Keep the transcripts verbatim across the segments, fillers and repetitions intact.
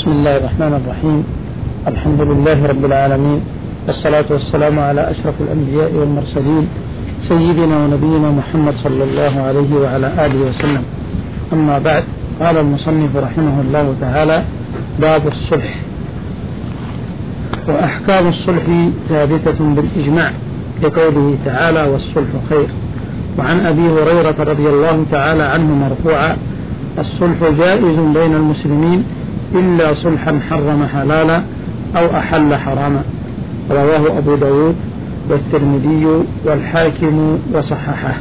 بسم الله الرحمن الرحيم. الحمد لله رب العالمين، والصلاة والسلام على أشرف الأنبياء والمرسلين سيدنا ونبينا محمد صلى الله عليه وعلى آله وسلم. أما بعد، قال المصنف رحمه الله تعالى: باب الصلح. وأحكام الصلح ثابتة بالإجماع لقوله تعالى: والصلح خير. وعن أبي هريرة رضي الله تعالى عنه مرفوعا: الصلح جائز بين المسلمين إلا صلحا حرم حلالا أو أحل حراما. رواه أبو داود والترمذي والحاكم وصححه.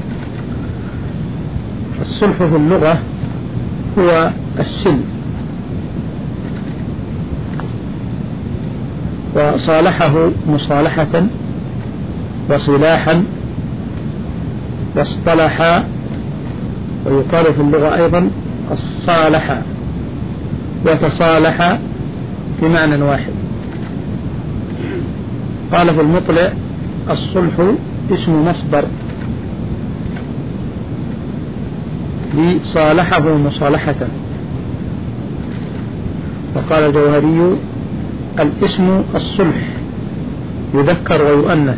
الصلح في اللغة هو السلم، وصالحه مصالحة وصلاحا واصطلح، ويقال في اللغة أيضا الصالح وتصالح بمعنى واحد. قال في المطلع: الصلح اسم مصدر لصالحه مصالحة. وقال الجوهري: الاسم الصلح يذكر ويؤنث.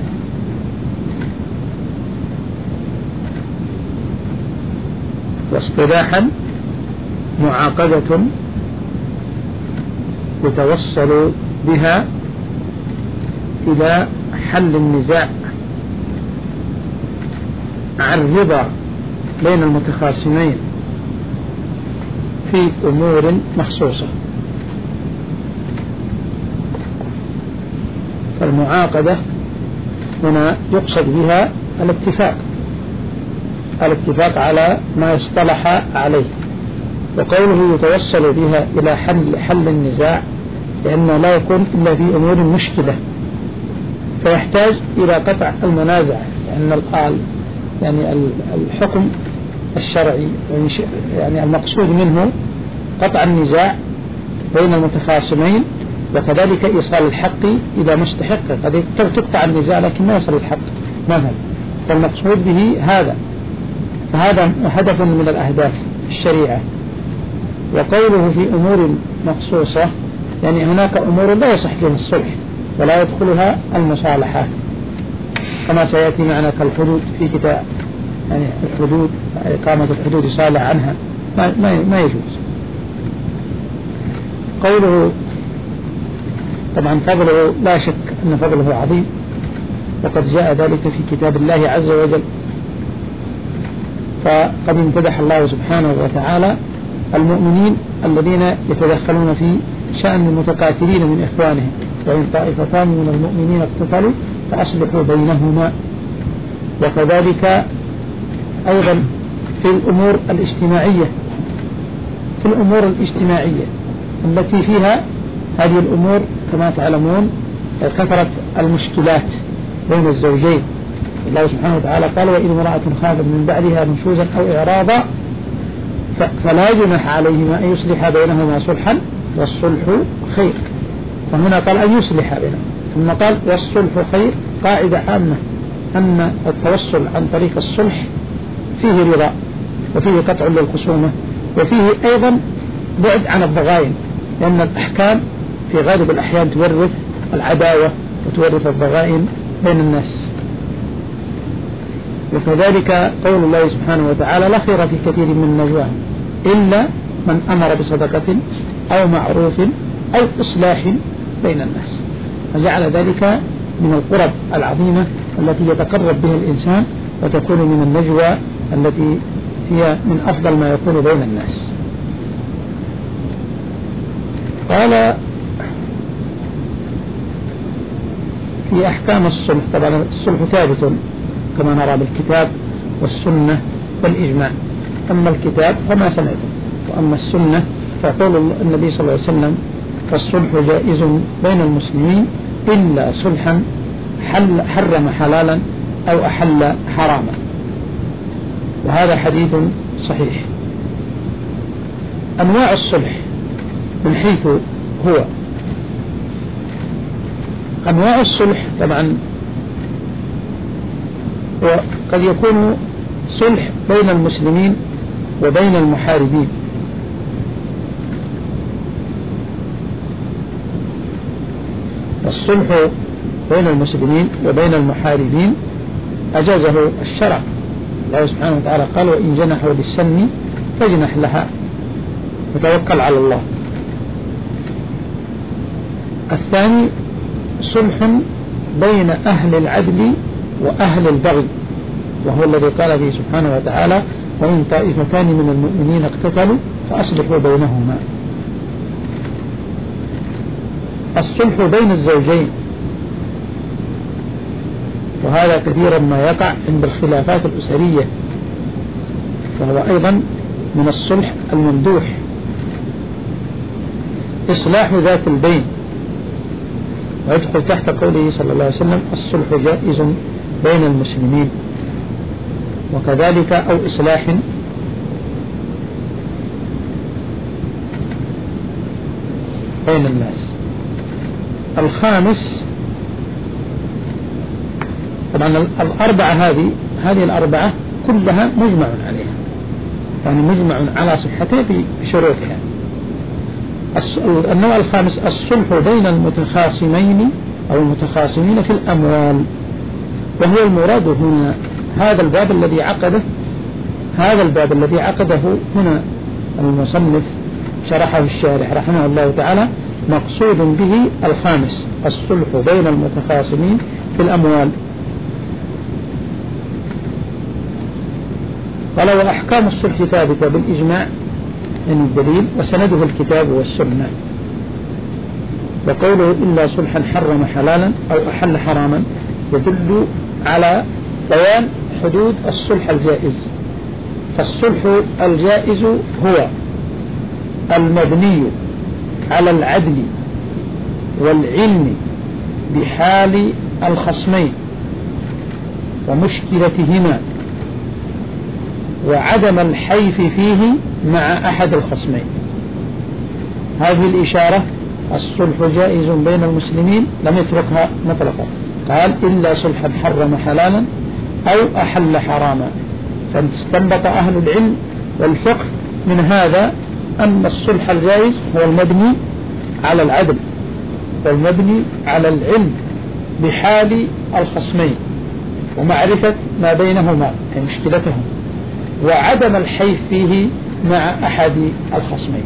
واصطلاحا معاقدة يتوصل بها إلى حل النزاع عن رضا بين المتخاصمين في أمور مخصوصة. فالمعاقدة هنا يقصد بها الاتفاق الاتفاق على ما يصطلح عليه. وقوله يتوصل بها إلى حل حل النزاع لأنه لا يكون إلا في أمور مشكلة، فيحتاج إلى قطع المنازع، لأن القال يعني الحكم الشرعي يعني المقصود منه قطع النزاع بين المتخاصمين، وكذلك إيصال الحق إلى مستحقه. قد تقطع النزاع لكن ما يصل الحق مثلا، فالمقصود به هذا. فهذا هدف من الأهداف الشريعة. وقوله في أمور مخصوصة يعني هناك أمور لا يصح فيها الصلح ولا يدخلها المصالحة، كما سيأتي معنا كالحدود في كتاب، يعني الحدود إقامة الحدود صالح عنها ما, ما, ما يجوز. قوله طبعا فضله لا شك أن فضله عظيم، وقد جاء ذلك في كتاب الله عز وجل. فقد امتدح الله سبحانه وتعالى المؤمنين الذين يتدخلون في شأن المتقاتلين من إخوانهم: وإن طائفتان من المؤمنين اقتتلوا فأصلحوا بينهما. وكذلك أيضا في الأمور الاجتماعية في الأمور الاجتماعية التي فيها هذه الأمور كما تعلمون كثرة المشكلات بين الزوجين. الله سبحانه وتعالى قال: وإن امرأة خافت من بعدها نشوزا أو إعراضا فلا جناح عليهما أن يصلح بينهما صلحا والصلح خير. وهنا قال أن يصلح بينهما، ثم قال والصلح خير، قاعدة عامة أن التوصل عن طريق الصلح فيه رضا، وفيه قطع للخصومة، وفيه أيضا بعد عن الضغائن، لأن الأحكام في غالب الأحيان تورث العداوة وتورث الضغائن بين الناس. وكذلك قول الله سبحانه وتعالى: لا خير في كثير من نجواهم إلا من أمر بصدقة أو معروف أو إصلاح بين الناس. فجعل ذلك من القرب العظيمة التي يتقرب بها الإنسان، وتكون من النجوى التي هي من أفضل ما يكون بين الناس. قال في أحكام الصلح. طبعا الصلح ثابت كما نرى بالكتاب والسنة والإجماع. أما الكتاب فما سمعته، وأما السنة فقول النبي صلى الله عليه وسلم: فالصلح جائز بين المسلمين إلا صلحا حل حرم حلالا أو أحل حراما. وهذا حديث صحيح. أنواع الصلح من حيث هو أنواع الصلح طبعا وقد يكون صلح بين المسلمين وبين المحاربين، والصلح بين المسلمين وبين المحاربين أجازه الشرع. الله سبحانه وتعالى قال: وإن جنحوا للسلم فاجنح لها وتوكل على الله. الثاني صلح بين أهل العدل وأهل البغي، وهو الذي قال فيه سبحانه وتعالى: وإن طائفتان من المؤمنين اقتتلوا فأصلحوا بينهما. الصلح بين الزوجين، وهذا كثيرا ما يقع عند الخلافات الأسرية، فهو أيضا من الصلح الممدوح. إصلاح ذات البين، ويدخل تحت قوله صلى الله عليه وسلم: الصلح جائز بين المسلمين، وكذلك أو إصلاح بين الناس. الخامس، طبعا الأربعة هذه هذه الأربعة كلها مجمع عليها، يعني مجمع على صحتها بشروطها. النوع الخامس الصلح بين المتخاصمين أو المتخاصمين في الأموال، وهو المراد هنا هذا الباب الذي عقده هذا الباب الذي عقده هنا المصنف شرحه الشارح رحمه الله تعالى، مقصود به الخامس: الصلح بين المتخاصمين في الأموال. قال: وأحكام الصلح ثابتة بالإجماع من الدليل، وسنده الكتاب والسنة. وقوله إلا صلحا حرم حلالا أو أحل حراما يدل على بيان حدود الصلح الجائز. فالصلح الجائز هو المبني على العدل والعلم بحال الخصمين ومشكلتهما وعدم الحيف فيه مع أحد الخصمين. هذه الإشارة: الصلح جائز بين المسلمين، لم يتركها مطلقا، قال: إلا صلحا حرم حلالا أو أحل حراما. فاستنبط أهل العلم والفقه من هذا أن الصلح الجائز هو المبني على العدل والمبني على العلم بحال الخصمين ومعرفة ما بينهما أي مشكلتهم، وعدم الحيف فيه مع أحد الخصمين.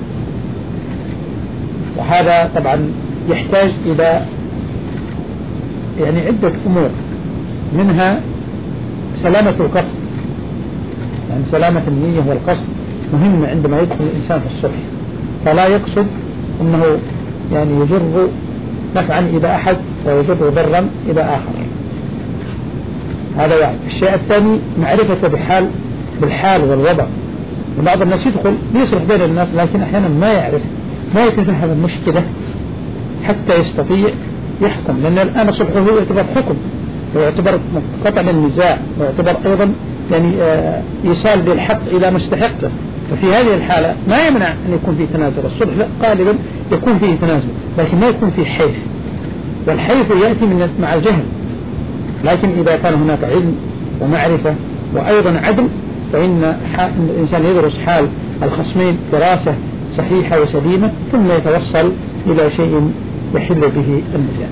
وهذا طبعا يحتاج إلى يعني عدة أمور، منها سلامة القصد، يعني سلامة النية والقصد مهمة عندما يدخل الإنسان في الصلح، فلا يقصد أنه يعني يجر نفعا إلى أحد ويجر ضرا إلى آخر. هذا واحد. الشيء الثاني معرفة بحال بالحال والوضع. وبعض الناس يدخل ليصلح بين الناس، لكن أحيانا ما يعرف ما يتفهم المشكلة حتى يستطيع يحكم، لأن الآن صلحه هو يعتبر حكم ويعتبر قطع للنزاع ويعتبر أيضا يعني إيصال بالحق إلى مستحقه. ففي هذه الحالة ما يمنع أن يكون فيه تنازل. الصلح غالبا يكون فيه تنازل، لكن ما يكون فيه حيف، والحيف يأتي من مع الجهل. لكن إذا كان هناك علم ومعرفة وأيضا عدل، فإن الإنسان يدرس حال الخصمين دراسة صحيحة وسليمة، ثم يتوصل إلى شيء يحل به النزاع.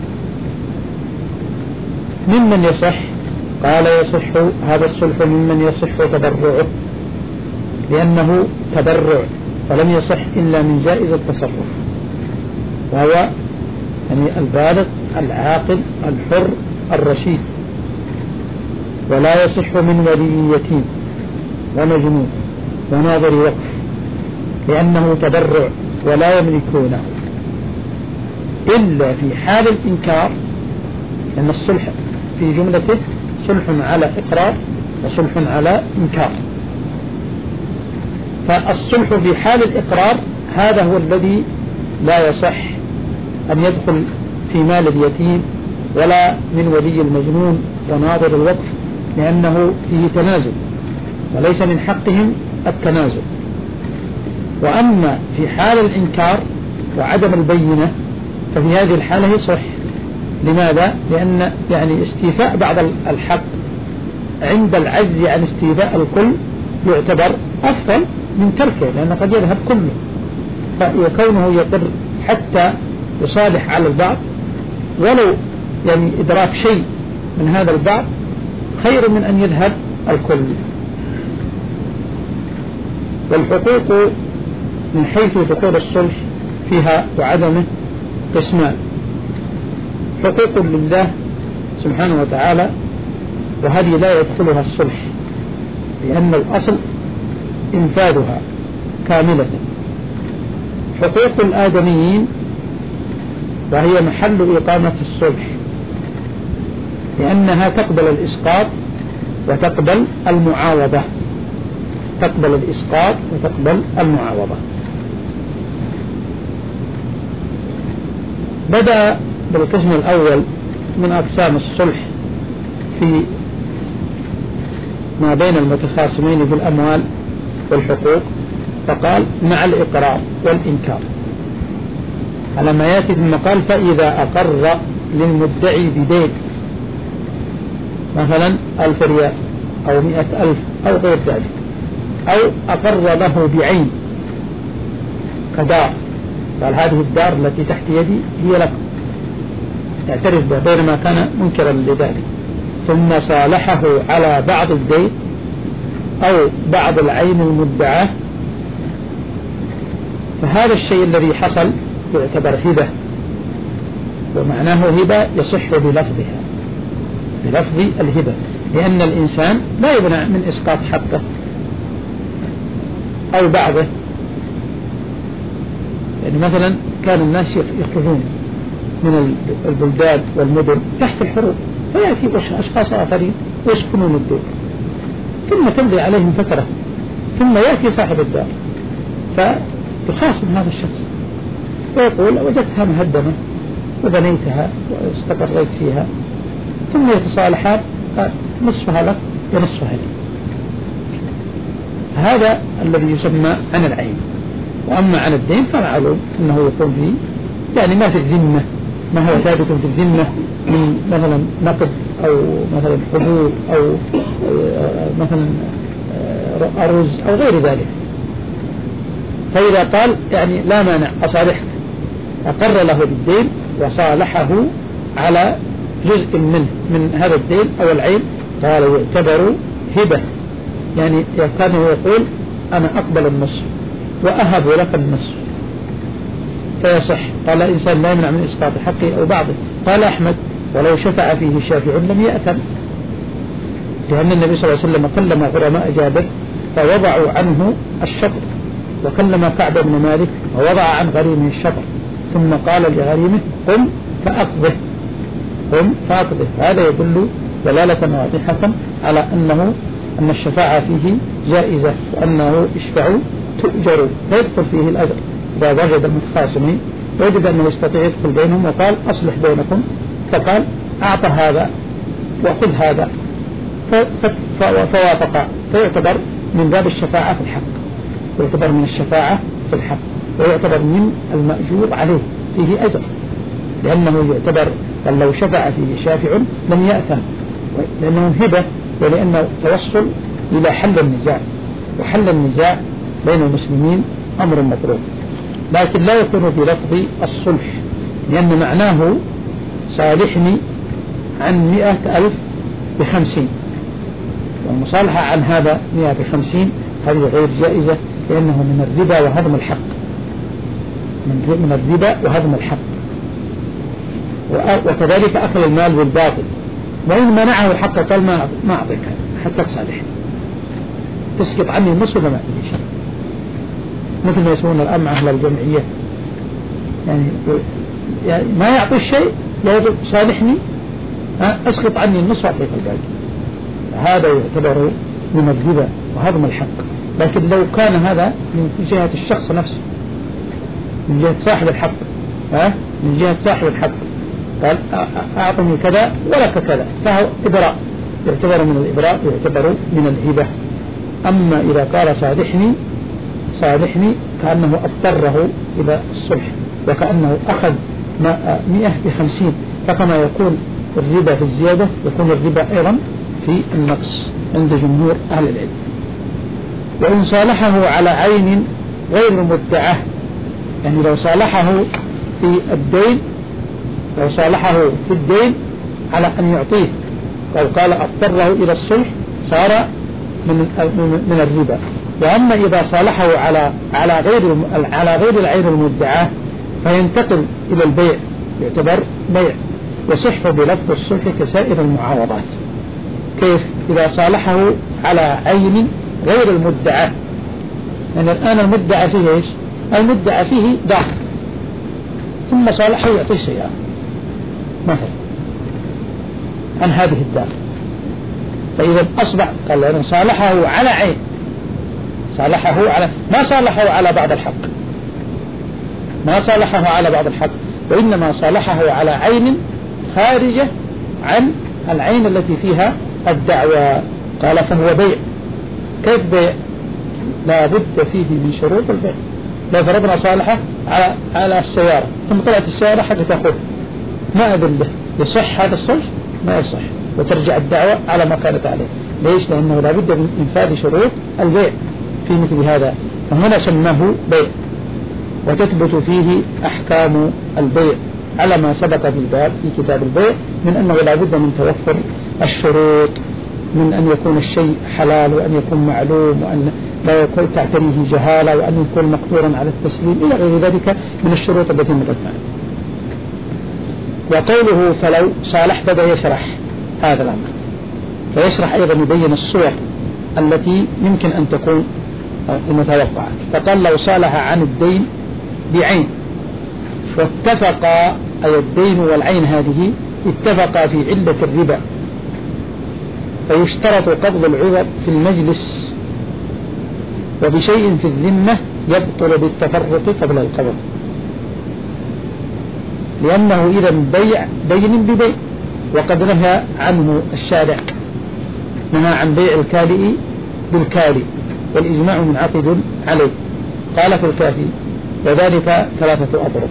ممن يصح؟ قال: يصح هذا الصلح ممن يصح تبرعه، لأنه تبرع فلم يصح إلا من جائز التصرف، وهو يعني البالغ العاقل الحر الرشيد. ولا يصح من ولي يتيم ومجنون وناظر وقف، لأنه تبرع ولا يملكونه إلا في حال الإنكار، لأن الصلح في جملته صلح على إقرار وصلح على إنكار. فالصلح في حال الإقرار هذا هو الذي لا يصح أن يدخل في مال اليتيم ولا من ولي المجنون وناظر الوقف، لأنه فيه تنازل وليس من حقهم التنازل. وأما في حال الإنكار وعدم البينة ففي هذه الحالة يصح. لماذا؟ لأن يعني استيفاء بعض الحق عند العجز عن استيفاء الكل يعتبر أفضل من تركه، لأن قد يذهب كله، فكونه يقر حتى يصالح على البعض ولو يعني إدراك شيء من هذا البعض خير من أن يذهب الكل. والحقوق من حيث دخول الصلح فيها وعدمه قسمان: حقوق لله سبحانه وتعالى، وهذه لا يدخلها الصلح لأن الأصل إنفاذها كاملة. حقوق الآدميين وهي محل إقامة الصلح لأنها تقبل الإسقاط وتقبل المعاوضة، تقبل الإسقاط وتقبل المعاوضة. بدأ بالقسم الأول من أقسام الصلح في ما بين المتخاصمين في الأموال والحقوق، فقال مع الإقرار والإنكار على ما يأتي ثم قال: فإذا أقر للمدعي بدين مثلا ألف ريال أو مئة ألف أو غير ذلك، أو أقر له بعين كدار، قال هذه الدار التي تحت يدي هي لك، يعترف بها بينما كان منكرا لذلك، ثم صالحه على بعض الدين أو بعض العين المدعاه، فهذا الشيء الذي حصل يعتبر هبة، ومعناه هبة يصح بلفظها، بلفظ الهبة، لأن الإنسان لا يمنع من إسقاط حقه أو بعضه. يعني مثلا كان الناس يخرجون من البلدان والمدن تحت الحروب، فيأتي أشخاص آخرين ويسكنون الدور، ثم تمضي عليهم فترة، ثم يأتي صاحب الدار فيخاصم هذا الشخص ويقول: وجدتها مهدمة وبنيتها واستقريت فيها، ثم يتصالحان: نصفها لك ونصفها لي. هذا الذي يسمى عن العين. وأما عن الدين فمعلوم أنه يكون فيه يعني ما في الذمة، ما هو ثابت في الذمة من مثلا نقد أو مثلا حبوب أو مثلا أرز أو غير ذلك. فإذا قال يعني لا مانع أصالحك، أقر له بالدين وصالحه على جزء منه من هذا الدين أو العين، قال يعتبر هبة، يعني كان يقول: أنا أقبل النصف وأهب لك النصف، فيصح. قال الإنسان لا يمنع من إسقاط حقه أو بعضه. قال أحمد: ولو شفع فيه شافع لم يأثم، لأن النبي صلى الله عليه وسلم كلم غرماء جابر فوضعوا عنه الشطر، وكلم كعب بن مالك ووضع عن غريمه الشطر، ثم قال لغريمه: قم فأقضه، قم فأقضه. هذا يدل دلالة واضحة على أنه أن الشفاعة فيه جائزة، وأنه اشفعوا تؤجروا، فيدخل فيه الأجر إذا وجد المتخاصمين وجد أنه يستطيع يدخل بينهم وقال: أصلح بينكم، فقال: أعطى هذا وخذ هذا، فوافق، فيعتبر من باب الشفاعة في الحق، يعتبر من الشفاعة في الحق، ويعتبر من المأجور عليه فيه أجر، لأنه يعتبر بل لو شفع فيه شافع لم يأثم، لأنه هبة، ولأنه توصل إلى حل النزاع، وحل النزاع بين المسلمين أمر مطلوب، لكن لا يكون بلفظ الصلح، لأن معناه صالحني عن مئة ألف بخمسين، والمصالحة عن هذا مئة بخمسين هذه غير جائزة، لأنه من الربا وهضم الحق، من الربا وهضم الحق، وكذلك أكل المال بالباطل. وإن منعه حق قال: ما أعطيك حتى تصالح، تسقط عني النصف وما أعطيك شيء، مثل ما يسمون الآن أهل الجمعية، يعني, يعني ما يعطي الشيء، يقول: صالحني أسقط عني النصف وأعطيك الباقي. هذا يعتبر من الربا وهضم الحق. لكن لو كان هذا من جهة الشخص نفسه، من جهة صاحب الحق، ها من جهة صاحب الحق قال: أعطني كذا ولك كذا، فهو إبراء، يعتبر من الإبراء، يعتبر من الهبة. أما إذا قال: صالحني صالحني كأنه اضطره إلى الصلح، وكأنه أخذ مئة بخمسين، فكما يكون الربا في الزيادة يكون الربا أيضا في النقص عند جمهور أهل العلم. وإن صالحه على عين غير مدعاه، يعني لو صالحه في الدين، لو صالحه في الدين على أن يعطيه أو قال اضطره إلى الصلح صار من من الربا. وأما إذا صالحه على على غير على غير العين المدعاة فينتقل إلى البيع، يعتبر بيع يصح بلفظ الصلح كسائر المعاوضات. كيف؟ إذا صالحه على عين غير المدعاة، يعني الآن المدعى فيه إيش؟ المدعى فيه دار، ثم صالحه يعطيه سيارة مثلا عن هذه الدار، فإذا أصبح قال لأنه صالحه على عين، صالحه على ما صالحه على بعض الحق، ما صالحه على بعض الحق، وإنما صالحه على عين خارجة عن العين التي فيها الدعوة. قال فهو بيع. كيف بيع؟ لا بد فيه من شروط البيع. لو فرضنا صالحه على على السيارة ثم طلعت السيارة حتى تأخذ، ما أذن له، يصح هذا الصلح؟ ما يصح، وترجع الدعوة على ما كانت عليه. ليش؟ لأنه لا بد من إنفاذ شروط البيع في مثل هذا، فهنا سماه بيع، وتثبت فيه أحكام البيع على ما سبق في الباب في كتاب البيع من أنه لا بد من توفر الشروط، من أن يكون الشيء حلال، وأن يكون معلوم، وأن لا يكون تعتريه جهالة، وأن يكون مقدورا على التسليم إلى غير ذلك من الشروط التي مرت معنا. وقوله فلو صالح بدأ يشرح هذا الأمر، فيشرح أيضا يبين الصور التي يمكن أن تكون المتوقعة. فقال لو صالح عن الدين بعين واتفقا، أي الدين والعين هذه اتفقا في علة الربا، فيشترط قبض العوض في المجلس، وبشيء في الذمة يبطل بالتفرق قبل القبض، لأنه إذا بيع دين ببيع، وقد نهى عنه الشارع، نهى عن بيع الكالئ بالكالئ، والإجماع منعقد عليه. قال في الكافي وذلك ثلاثة أطرق.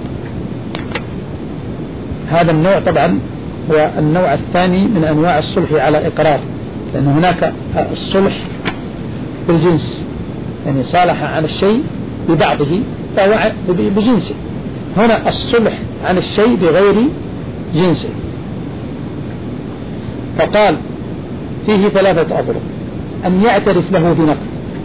هذا النوع طبعا هو النوع الثاني من أنواع الصلح على إقرار، لأن هناك الصلح بالجنس، يعني صالح عن الشيء ببعضه فهو بجنسه. هنا الصلح عن الشيء بغير جنسه، فقال فيه ثلاثة أطرق: أن يعترف له بنقد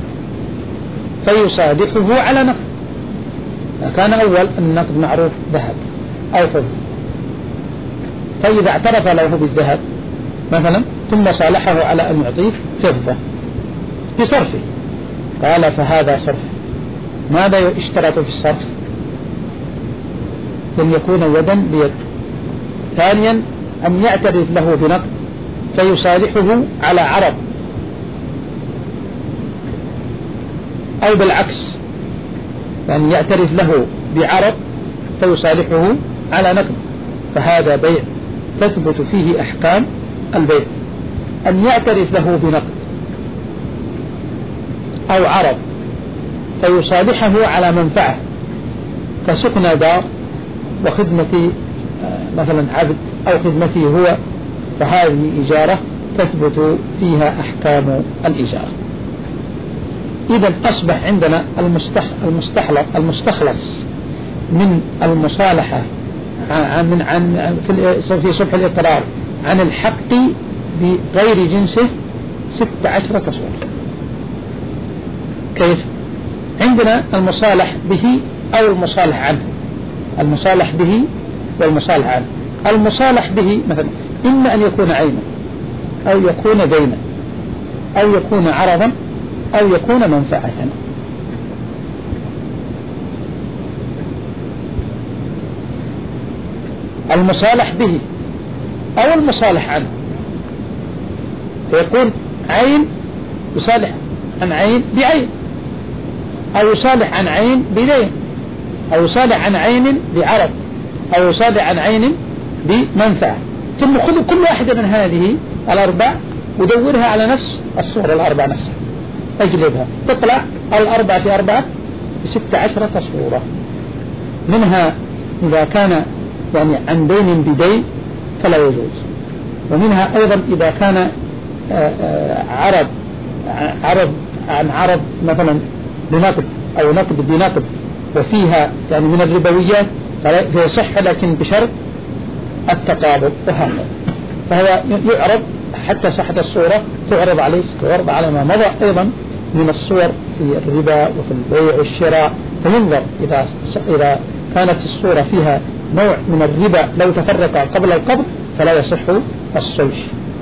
فيصادقه على نقد، كان أول النقد معروف ذهب أو فضة، فإذا اعترف له بالذهب مثلا ثم صالحه على أن يعطيه فضة بصرفه، قال فهذا صرف. ماذا يشترط في الصرف؟ أن يكون يدا بيد. ثانيا أن يعترف له بنقد فيصالحه على عرض، أو بالعكس، يعني يعترف له بعرض فيصالحه على نقد، فهذا بيع تثبت فيه أحكام البيع. أن يعترف له بنقد أو عرض فيصالحه على منفعة كسكن دار وخدمة مثلا عبد أو خدمته هو، فهذه إجارة تثبت فيها أحكام الإجارة. إذا أصبح عندنا المستخلص المستخلص من المصالحة من عن في صلح الإقرار عن الحق بغير جنسه ست عشرة صورة. كيف؟ عندنا المصالح به أو المصالح عنه، المصالح به والمصالح عنه. المصالح به مثلا إما أن يكون عينا أو يكون دينا أو يكون عرضا أو يكون منفعة. المصالح به أو المصالح عنه، فيكون عين يصالح عن عين بعين، أو يصالح عن عين بدين، أو يصالح عن عين بعرض، أو يصالح عن عين بمنفعة. ثم خذوا كل واحدة من هذه الأربع ودورها على نفس الصورة الأربع نفسها، اجلبها تطلع الأربع في أربعة بست عشرة صورة. منها إذا كان يعني عن دين بدين فلا يجوز، ومنها أيضا إذا كان عرض عرض عن عرض مثلا بنقد أو نقد بنقد وفيها يعني من الربويات فيصح لكن بشرط التقابل وهكذا. فهو يعرض حتى صحة الصورة تعرض عليه تعرض على ما مضى أيضا من الصور في الربا وفي البيع والشراء، فينظر إذا إذا كانت الصورة فيها نوع من الربا لو تفرق قبل القبض فلا يصح الصلح.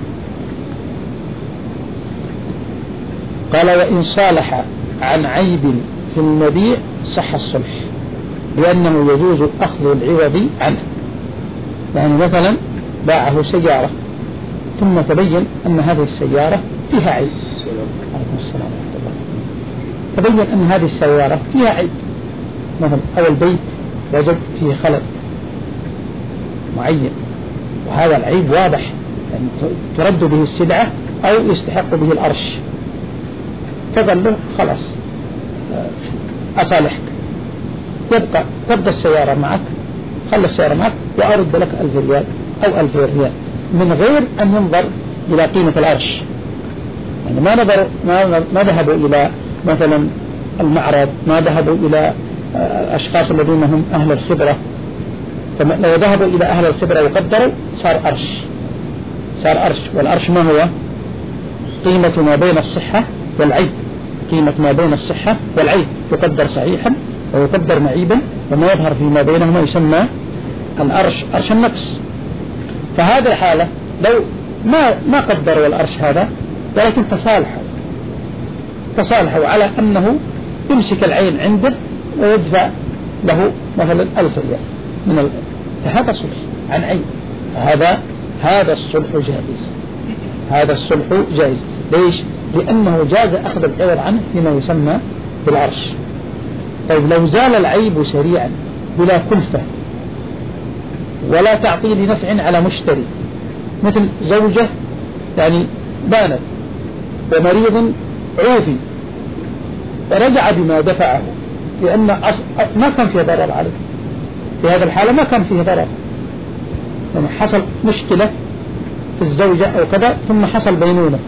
قال وإن صالح عن عيب في المبيع صح الصلح، لأنه يجوز أخذ العوض عنه. يعني مثلا باعه سيارة ثم تبين أن هذه السيارة فيها عيب، تبين أن هذه السيارة فيها عيب مثلا، أو البيت وجد فيه خلل معين وهذا العيب واضح يعني ترد به السلعة أو يستحق به الأرش، فقال له خلاص أصالحك، يبقى تبقى السيارة معك، خلى السيارة معك وأرد لك ألف ريال أو ألف ريال من غير أن ينظر إلى قيمة الأرش. يعني ما نظر ما ما ذهبوا إلى مثلا المعرض، ما ذهبوا إلى أشخاص الذين هم أهل الخبرة، فلو ذهبوا إلى أهل الخبرة وقدروا صار أرش، صار أرش. والأرش ما هو؟ قيمة ما بين الصحة والعيب، قيمة ما بين الصحة والعيب يقدر صحيحا ويقدر معيبا، وما يظهر فيما بينهما يسمى الأرش، أرش النقص. فهذا الحالة لو ما ما قدروا الأرش هذا ولكن تصالحوا تصالحوا على أنه يمسك العين عنده ويدفع له مثلا ألف ريال من ال... فهذا صلح عن عين، هذا هذا الصلح جائز، هذا الصلح جائز. ليش؟ لأنه جاز أخذ العوض عنه فيما يسمى بالعرش. طيب لو زال العيب سريعا بلا كلفة ولا تعطيل نفع على مشتري، مثل زوجة يعني بانت ومريض عوفي ورجع بما دفعه، لأن ما كان فيه ضرر عليه، في هذا الحالة ما كان فيه ضرر، لما حصل مشكلة في الزوجة أو كذا ثم حصل بينونة،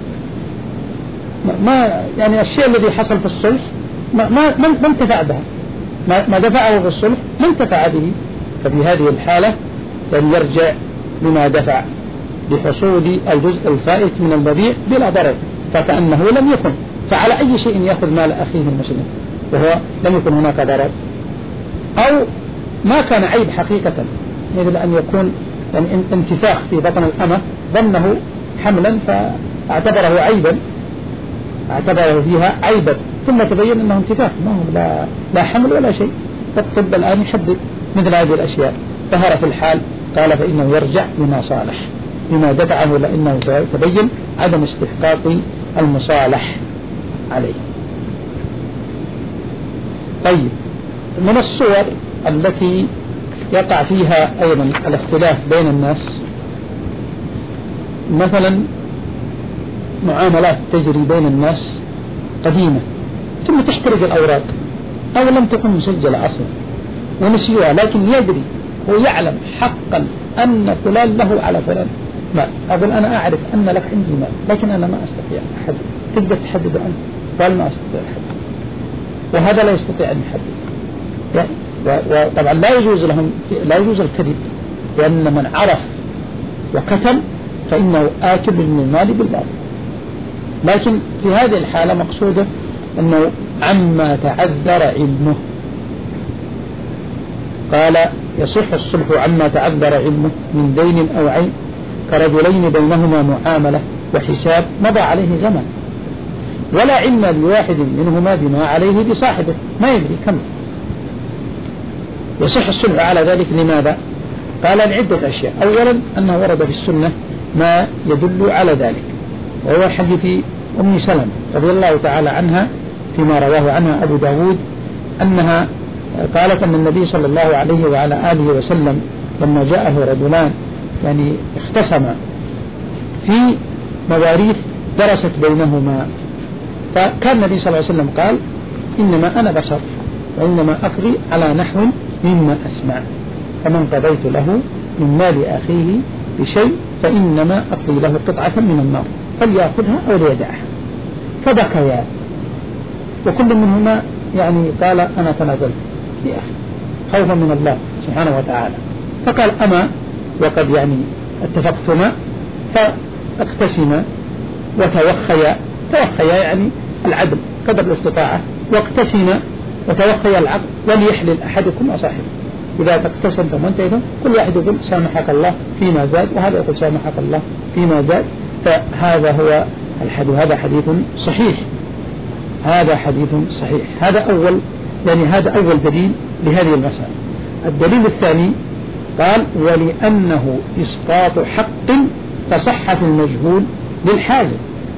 ما يعني الشيء الذي حصل في الصلح ما ما ما انتفع بها، ما, ما دفعه في الصلح ما انتفع به، ففي هذه الحالة يعني يرجع لما دفع بحصول الجزء الفائت من المبيع بلا ضرر، فكأنه لم يكن. فعلى أي شيء يأخذ مال أخيه المسلم وهو لم يكن هناك ضرر، أو ما كان عيب حقيقة، مثل أن يكون يعني انتفاخ في بطن الأمة ظنه حملا فاعتبره عيبا، اعتبره فيها عيبا ثم تبين أنه انتفاخ، ما هو لا, لا حمل ولا شيء. فالطب الآن يحدد مثل هذه الأشياء. ظهر في الحال قال فإنه يرجع لما صالح، لما دفعه لأنه تبين عدم استحقاق المصالح عليه. طيب من الصور التي يقع فيها أيضا الاختلاف بين الناس مثلا معاملات تجري بين الناس قديمة ثم تحترق الأوراق أو لم تكن مسجلة أصلا ونسيوها، لكن يدري ويعلم حقا أن فلان له على فلان مال. أقول أنا أعرف أن لك عندي مال لكن أنا ما أستطيع أحد، تقدر تحدد عنه؟ قال ما أستطيع أحد، وهذا لا يستطيع أن يحدد. وطبعا لا يجوز لهم لا يجوز الكذب، لأن من عرف وكتم فإنه آكل من المال بالباطل. لكن في هذه الحالة مقصوده أنه عما تعذر علمه، قال يصح الصلح عما تعذر علمه من دين أو عين كرجلين بينهما معاملة وحساب مضى عليه زمن ولا علم لواحد منهما بما عليه بصاحبه، ما يدري كم. يصح الصلح على ذلك لماذا؟ قال لعدة أشياء. أولا أنه ورد في السنة ما يدل على ذلك، وهو حديث أم سلمة رضي الله تعالى عنها فيما رواه عنها أبو داود أنها قالت أن النبي صلى الله عليه وعلى آله وسلم لما جاءه رجلان يعني اختصما في مواريث درست بينهما، فكان النبي صلى الله عليه وسلم قال إنما أنا بشر وإنما أقضي على نحو مما أسمع، فمن قضيت له من مال أخيه بشيء فإنما أقضي له قطعة من النار فليأخذها أو ليدعها. فبكيا وكل منهما يعني قال أنا تنازلت لأخي خوفا من الله سبحانه وتعالى. فقال أما وقد يعني اتفقتما فاقتسما وتوخيا، توخيا يعني العدل قدر الاستطاعة، واقتسما وتوخيا العقل، وليحلل أحدكم أصاحبه. إذا تقتسمتم وانتهيتم كل واحد يقول سامحك الله فيما زاد، وهذا يقول سامحك الله فيما زاد. فهذا هو الحديث، هذا حديث صحيح، هذا حديث صحيح. هذا أول يعني هذا أول دليل لهذه المسألة. الدليل الثاني قال ولأنه إسقاط حق فصح في المجهول للحاجة.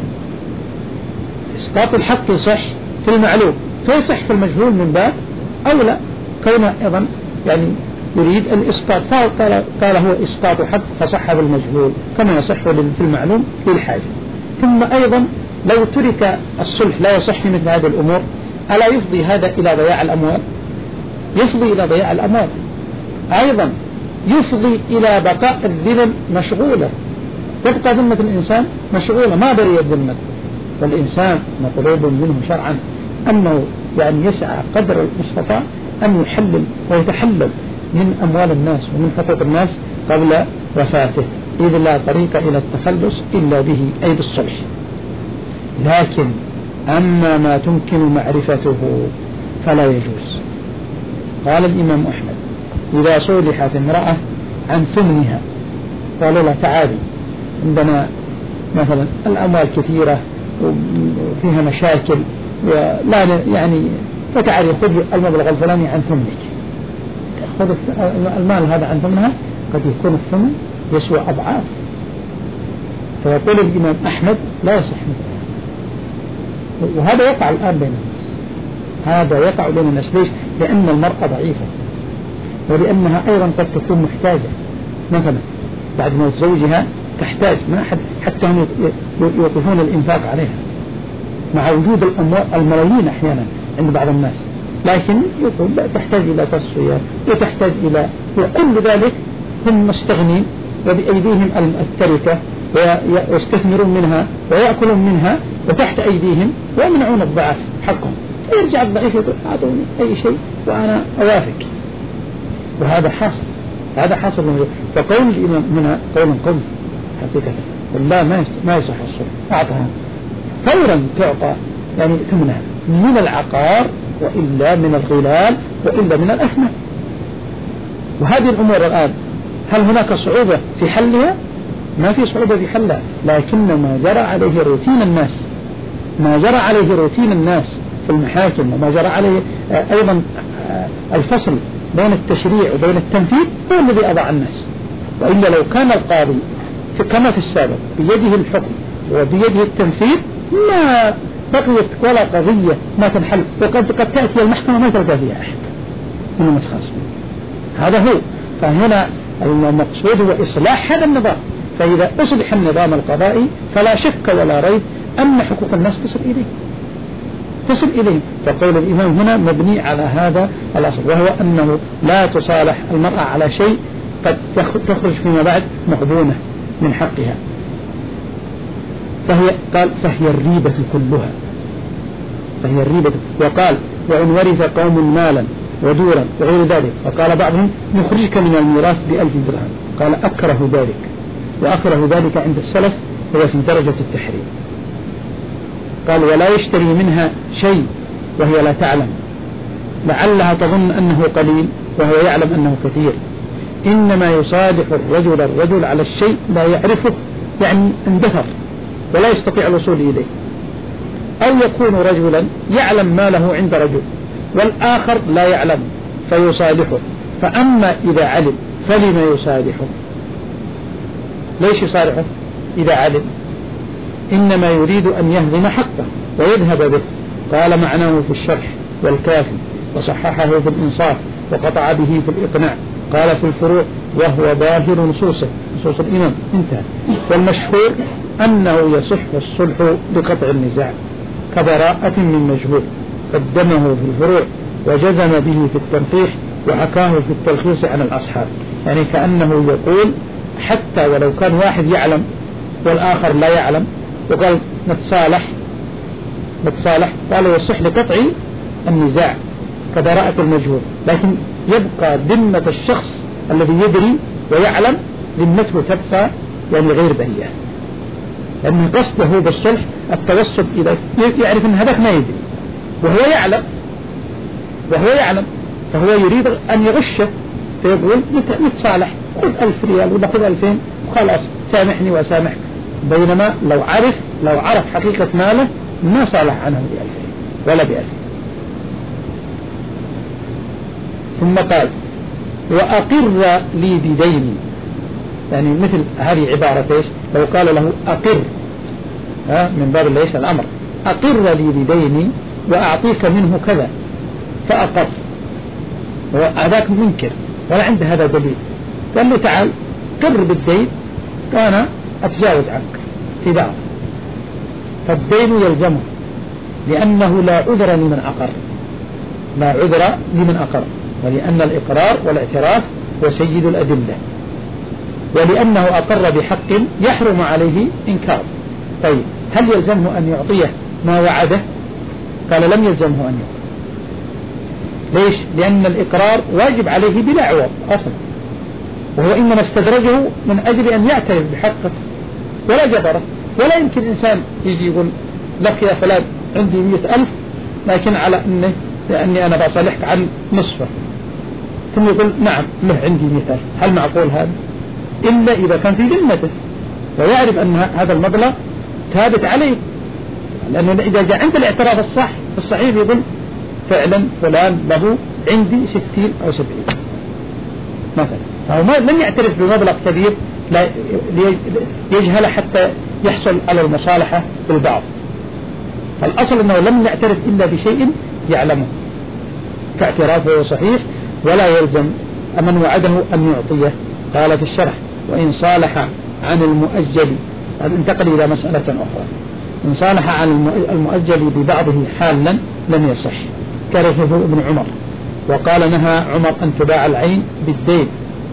إسقاط الحق صح في المعلوم فيصح في المجهول من باب أولى، كونه أيضا يعني يريد الإسقاط، قال, قال هو إسقاط حق فصح في المجهول كما يصح في المعلوم للحاجة. ثم أيضا لو ترك الصلح لا يصح في مثل هذه الأمور، ألا يفضي هذا إلى ضياع الأموال؟ يفضي إلى ضياع الأموال. أيضا يفضي إلى بقاء الذمم مشغولة، تبقى ذمة الإنسان مشغولة ما بريت ذمته. والإنسان مطلوب منه شرعا أنه يعني يسعى قدر المستطاع أن يحلل ويتحلل من أموال الناس ومن حقوق الناس قبل وفاته، إذ لا طريق إلى التخلص إلا به أي بالصلح. لكن أما ما تمكن معرفته فلا يجوز. قال الإمام أحمد إذا صلحت امرأة عن ثمنها، قالوا له تعالي عندنا مثلا الأموال كثيرة وفيها مشاكل ولا يعني فتعالي خذ المبلغ الفلاني عن ثمنك، خذ المال هذا عن ثمنها، قد يكون الثمن يسوى أضعاف. فيقول الإمام أحمد لا يصح مثله. وهذا يقع الآن بين الناس، هذا يقع بين الناس. ليش؟ لأن المرأة ضعيفة، ولأنها أيضا قد تكون محتاجة، مثلا بعد موت زوجها تحتاج، ما أحد حتى هم يوقفون الإنفاق عليها مع وجود الأموال الملايين أحيانا عند بعض الناس، لكن يقول لا تحتاج إلى تصفية وتحتاج إلى، وكل ذلك هم مستغنين وبأيديهم التركة ويستثمرون منها ويأكلون منها وتحت أيديهم ويمنعون الضعف حقهم. فيرجع الضعيف يقول أعطوني أي شيء وأنا أوافق. وهذا حاصل، هذا حاصل. فقول الإمام هنا قول قوي حقيقة، والله ما ما يصح الصلح، أعطها فورا تعطى يعني ثمنها من العقار وإلا من الغلال وإلا من الأثمان. وهذه الأمور الآن هل هناك صعوبة في حلها؟ ما في صعوبة في حلها، لكن ما جرى عليه روتين الناس، ما جرى عليه روتين الناس في المحاكم، وما جرى عليه أيضا الفصل بين التشريع وبين التنفيذ هو الذي أضاع الناس. وإلا لو كان القاضي كما في السابق بيده الحكم وبيده التنفيذ ما بقيت ولا قضية ما تنحل، وقد قد تأتي المحكمة ما تلقى فيها أحد من المتخاصمين. هذا هو. فهنا المقصود هو إصلاح هذا النظام. فإذا أصلح النظام القضائي فلا شك ولا ريب أن حقوق الناس تصل إليه تصل إليه. فقول الإمام هنا مبني على هذا الأصل، وهو أنه لا تصالح المرأة على شيء قد تخرج فيما بعد مغبونة من حقها. فهي قال فهي الريبة كلها، فهي الريبة. وقال وإن ورث قوم مالا ودورا وغير ذلك، وقال بعضهم يخرجك من الميراث بألف درهم، قال أكره ذلك، وأكره ذلك عند السلف هو في درجة التحريم. قال ولا يشتري منها شيء وهي لا تعلم، لعلها تظن أنه قليل وهو يعلم أنه كثير. إنما يصالح الرجل الرجل على الشيء لا يعرفه، يعني اندثر ولا يستطيع الوصول إليه. أو يكون رجلا يعلم ما له عند رجل والآخر لا يعلم فيصالحه. فأما إذا علم فلما يصالحه؟ ليش يصالحه إذا علم؟ إنما يريد أن يهضم حقه ويذهب به. قال معناه في الشرح والكافي، وصححه في الإنصاف، وقطع به في الإقناع. قال في الفروع وهو ظاهر نصوصه، نصوص الإمام انتهى. والمشهور أنه يصح الصلح بقطع النزاع كبراءة من مجهول، قدمه في الفروع وجزم به في التنقيح وحكاه في التلخيص عن الأصحاب. يعني كأنه يقول حتى ولو كان واحد يعلم والآخر لا يعلم وقال نتصالح نتصالح قال يصح لقطع النزاع كبراءة المجهول، لكن يبقى ذمة الشخص الذي يدري ويعلم ذمته تبقى يعني غير بريئة، لأن قصده بالصلح التوسط إذا يعرف أن هذاك ما يدري وهو يعلم وهو يعلم فهو يريد أن يغشه، فيقول نتصالح، خذ ألف ريال ولا خذ ألفين وخلاص سامحني وسامحك، بينما لو عرف لو عرف حقيقة ماله ما صالح عنه بألفين ولا بألفين. ثم قال وأقر لي بديني، يعني مثل هذه عبارة إيش؟ لو قال له أقر ها من باب ليش الأمر، أقر لي بديني وأعطيك منه كذا، فأقر وأذاك منكر ولا عنده هذا دليل، قال له تعال قر بالدين وأنا أتجاوز عنك في بعض، فالدين يلزمه لأنه لا عذر لمن أقر، لا عذر لمن أقر، ولأن الإقرار والاعتراف هو سيد الأدلة، ولأنه أقر بحق يحرم عليه إنكار. طيب هل يلزمه أن يعطيه ما وعده؟ قال لم يلزمه أن يعطيه. ليش؟ لأن الإقرار واجب عليه بلا عوض أصلا، وهو إنما استدرجه من أجل أن يعترف بحقه ولا جبره. ولا يمكن إنسان يجي يقول لك يا فلان عندي مئة ألف لكن على أنه لأني أنا بصالحك عن نصفه، ثم يقول نعم له عندي مئة ألف. هل معقول هذا؟ إلا إذا كان في ذمته ويعرف أن هذا المبلغ ثابت عليه، لأنه إذا جاء عند الاعتراف الصح الصحيح يقول فعلا فلان له عندي ستين أو سبعين مثلا، فهو لم يعترف بمبلغ كبير لا يجهل حتى يحصل على المصالحة بالبعض. فالأصل أنه لم يعترف إلا بشيء يعلمه كاعترافه صحيح، ولا يلزم من وعده أن يعطيه. قال في الشرح وإن صالح عن المؤجل، انتقل إلى مسألة أخرى، إن صالح عن المؤجل ببعضه حالا لم يصح، كرهه ابن عمر وقال نهى عمر أن تباع العين بالدين،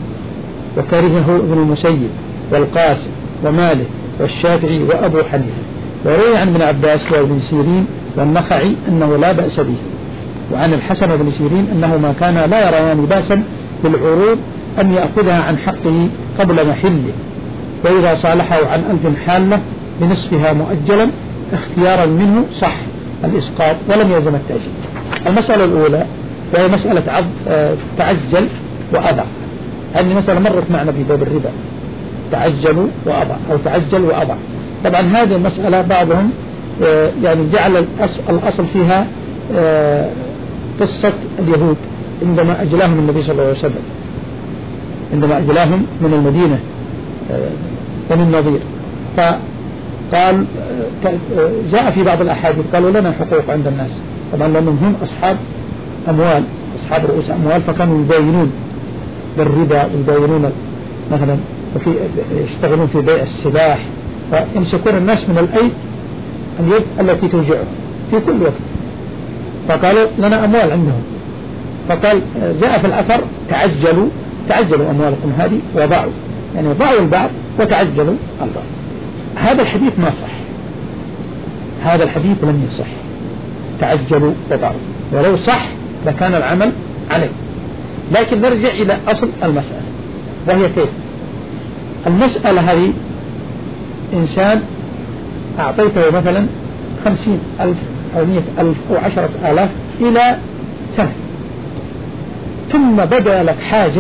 وكرهه ابن المسيب والقاسم ومالك والشافعي وأبو حنيفة، وروي عن ابن عباس وابن سيرين والنخعي أنه لا بأس به، وعن الحسن وابن سيرين أنه ما كان لا يريان بأسا بالعروض أن يأخذها عن حقه قبل محله، وإذا صالحه عن ألف حالة بنصفها مؤجلا اختيارا منه صح الإسقاط ولم يلزم التأجيل. المسألة الأولى وهي مسألة عض تعجل وأضع، هذه مسألة مرت معنا في باب الربا، تعجلوا وأضع أو تعجل وأضع. طبعا هذه المسألة بعضهم يعني جعل الأصل فيها قصة اليهود عندما أجلاهم النبي صلى الله عليه وسلم، عندما أجلاهم من المدينة بني النضير، فقال جاء في بعض الأحاديث قالوا لنا حقوق عند الناس، طبعا لأنهم هم أصحاب أموال أصحاب رؤوس أموال، فكانوا يباينون بالربا ويباينون مثلا وفي يشتغلون في بيع السلاح، فيمسكون الناس من الأيد اليد التي توجعهم في كل وقت، فقالوا لنا أموال عندهم، فقال جاء في الأثر تعجلوا تعجلوا أموالكم هذه وضعوا، يعني ضعوا البعض وتعجلوا البعض. هذا الحديث ما صح، هذا الحديث لم يصح، تعجلوا وضعوا، ولو صح لكان العمل عليه. لكن نرجع إلى أصل المسألة وهي كيف؟ المسألة هذه إنسان أعطيته مثلا خمسين ألف أو مئة ألف أو عشرة آلاف إلى سنة، ثم بدأ لك حاجة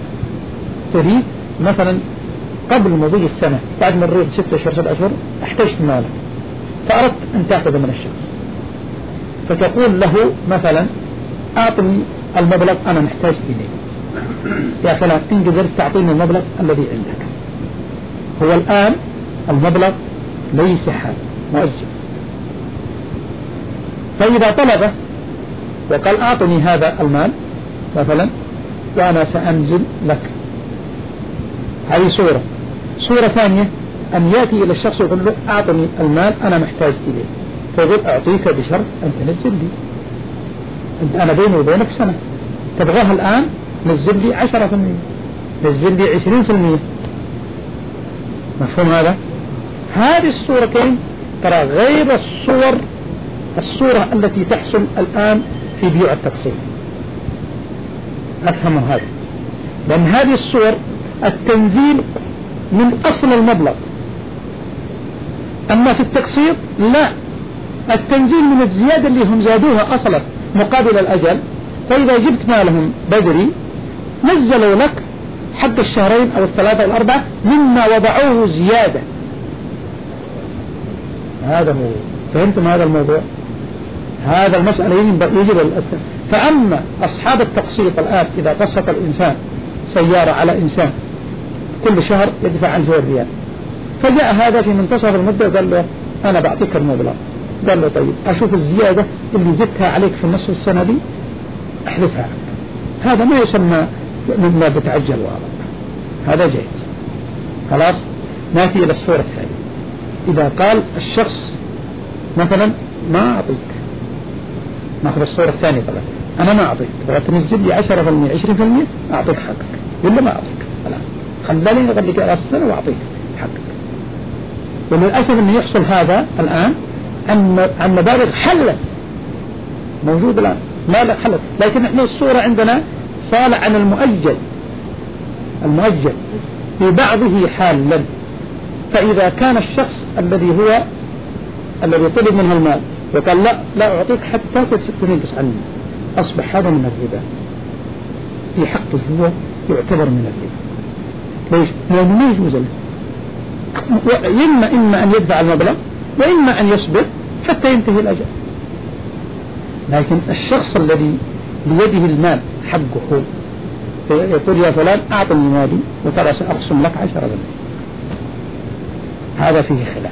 تريد مثلا قبل مضي السنة بعد مرور ستة أشهر سبع أشهر احتجت مالك، فأردت أن تأخذ من الشخص، فتقول له مثلا أعطني المبلغ أنا محتاج إليه يا فلان، إن قدرت تعطيني المبلغ الذي عندك. هو الآن المبلغ ليس حال مؤجل، فإذا طلبه وقال أعطني هذا المال مثلا وأنا سأنزل لك، هذه صورة. صورة ثانية أن يأتي إلى الشخص ويقول له أعطني المال أنا محتاج إليه، فيقول أعطيك بشرط أن تنزل لي، أنا بيني وبينك سنة، تبغاها الآن نزل لي عشرة في المية، نزل لي عشرين في المية. مفهوم هذا؟ هذه الصورتين ترى غير الصور الصورة التي تحصل الآن في بيوع التقسيم. أفهموا هذا، لأن هذه الصور التنزيل من أصل المبلغ، أما في التقسيط لا، التنزيل من الزيادة اللي هم زادوها أصلا مقابل الأجل. فإذا جبت مالهم بدري نزلوا لك حق الشهرين أو الثلاثة والأربعة مما وضعوه زيادة. هذا هو، فهمتم هذا الموضوع؟ هذا المسألة يجب الأسفل. فأما أصحاب التقسيط الآن إذا قسط الإنسان سيارة على إنسان كل شهر يدفع عنه ريال، فجاء هذا في منتصف المدة قال له أنا بعطيك المبلغ، قال له طيب أشوف الزيادة اللي زدتها عليك في النصف السنة دي أحذفها. هذا ما يسمى مما بتعجل واضح، هذا جائز. خلاص نأتي إلى الصورة الثانية. إذا قال الشخص مثلا ما أعطيك، نأخذ الصورة الثانية طبعا، أنا ما أعطيك، تبغى تنزل لي عشرة في المية عشرين في المية أعطيك حقك، ولا ما أعطيك خلاص خلاني أغلق على السنة وأعطيك حقك. وللأسف أنه يحصل هذا الآن عن مبالغ حلت موجود الآن مبالغ حلت، لكن احنا الصورة عندنا صالة عن المؤجل، المؤجل في بعضه حالا. فإذا كان الشخص الذي هو الذي طلب منه المال وقال لا لا أعطيك حتى تنقص عني، أصبح هذا من الربا في حقه، هو يعتبر من الربا. ليش؟ لأنه ما يجوز له، إما إما أن يدفع المبلغ وإما أن يصبر حتى ينتهي الأجل. لكن الشخص الذي بيده المال حقه يقول يا فلان أعطني مالي وترى سأقسم لك عشرة بالمئة، هذا فيه خلاف.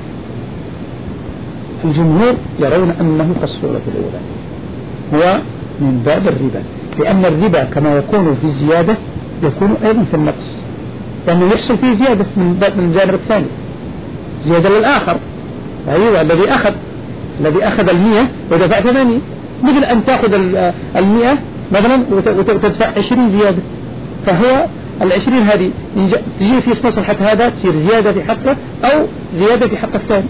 الجمهور يرون أنه كالصورة الأولى، هو من باب الربا، لأن الربا كما يكون في الزيادة يكون أيضا في النقص، لأنه يحصل فيه زيادة من من الجانب الثاني، زيادة للآخر. أيوة الذي أخذ الذي أخذ المئة ودفع ثمانية، مثل أن تأخذ المئة مثلا وتدفع عشرين زيادة، فهو العشرين هذه تجي في مصلحة هذا تصير زيادة في حقه أو زيادة في حق الثاني.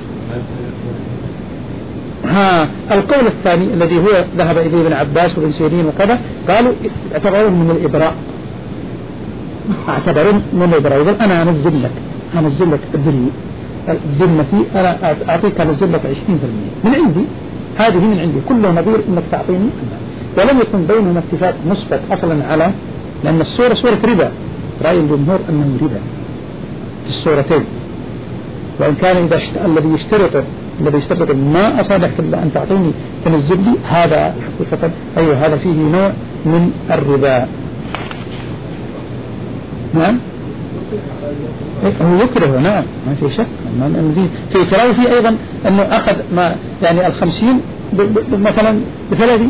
ها القول الثاني الذي هو ذهب إليه ابن عباس وابن سيرين وكذا، قالوا اعتبرون من الإبراء، اعتبرون من الإبراء. يقول أنا أنزل لك أنزل لك ذمتي، أنا أعطيك أنزل لك عشرين في المئة من عندي، هذه من عندي كله نظير إنك تعطيني. ولم يكن بينهما اتفاق مثبت أصلا على، لأن الصورة صورة ربا، رأي الجمهور أنه ربا في الصورتين. وإن كان إذا اشت... الذي يشترط الذي يشترط ما أصابك إلا أن تعطيني تنزل لي، هذا حقيقة أيوه هذا فيه نوع من الربا. نعم هو يكره، نعم ما في شك، في كلام فيه أيضا أنه أخذ ما يعني الخمسين ب... ب... مثلا بثلاثين.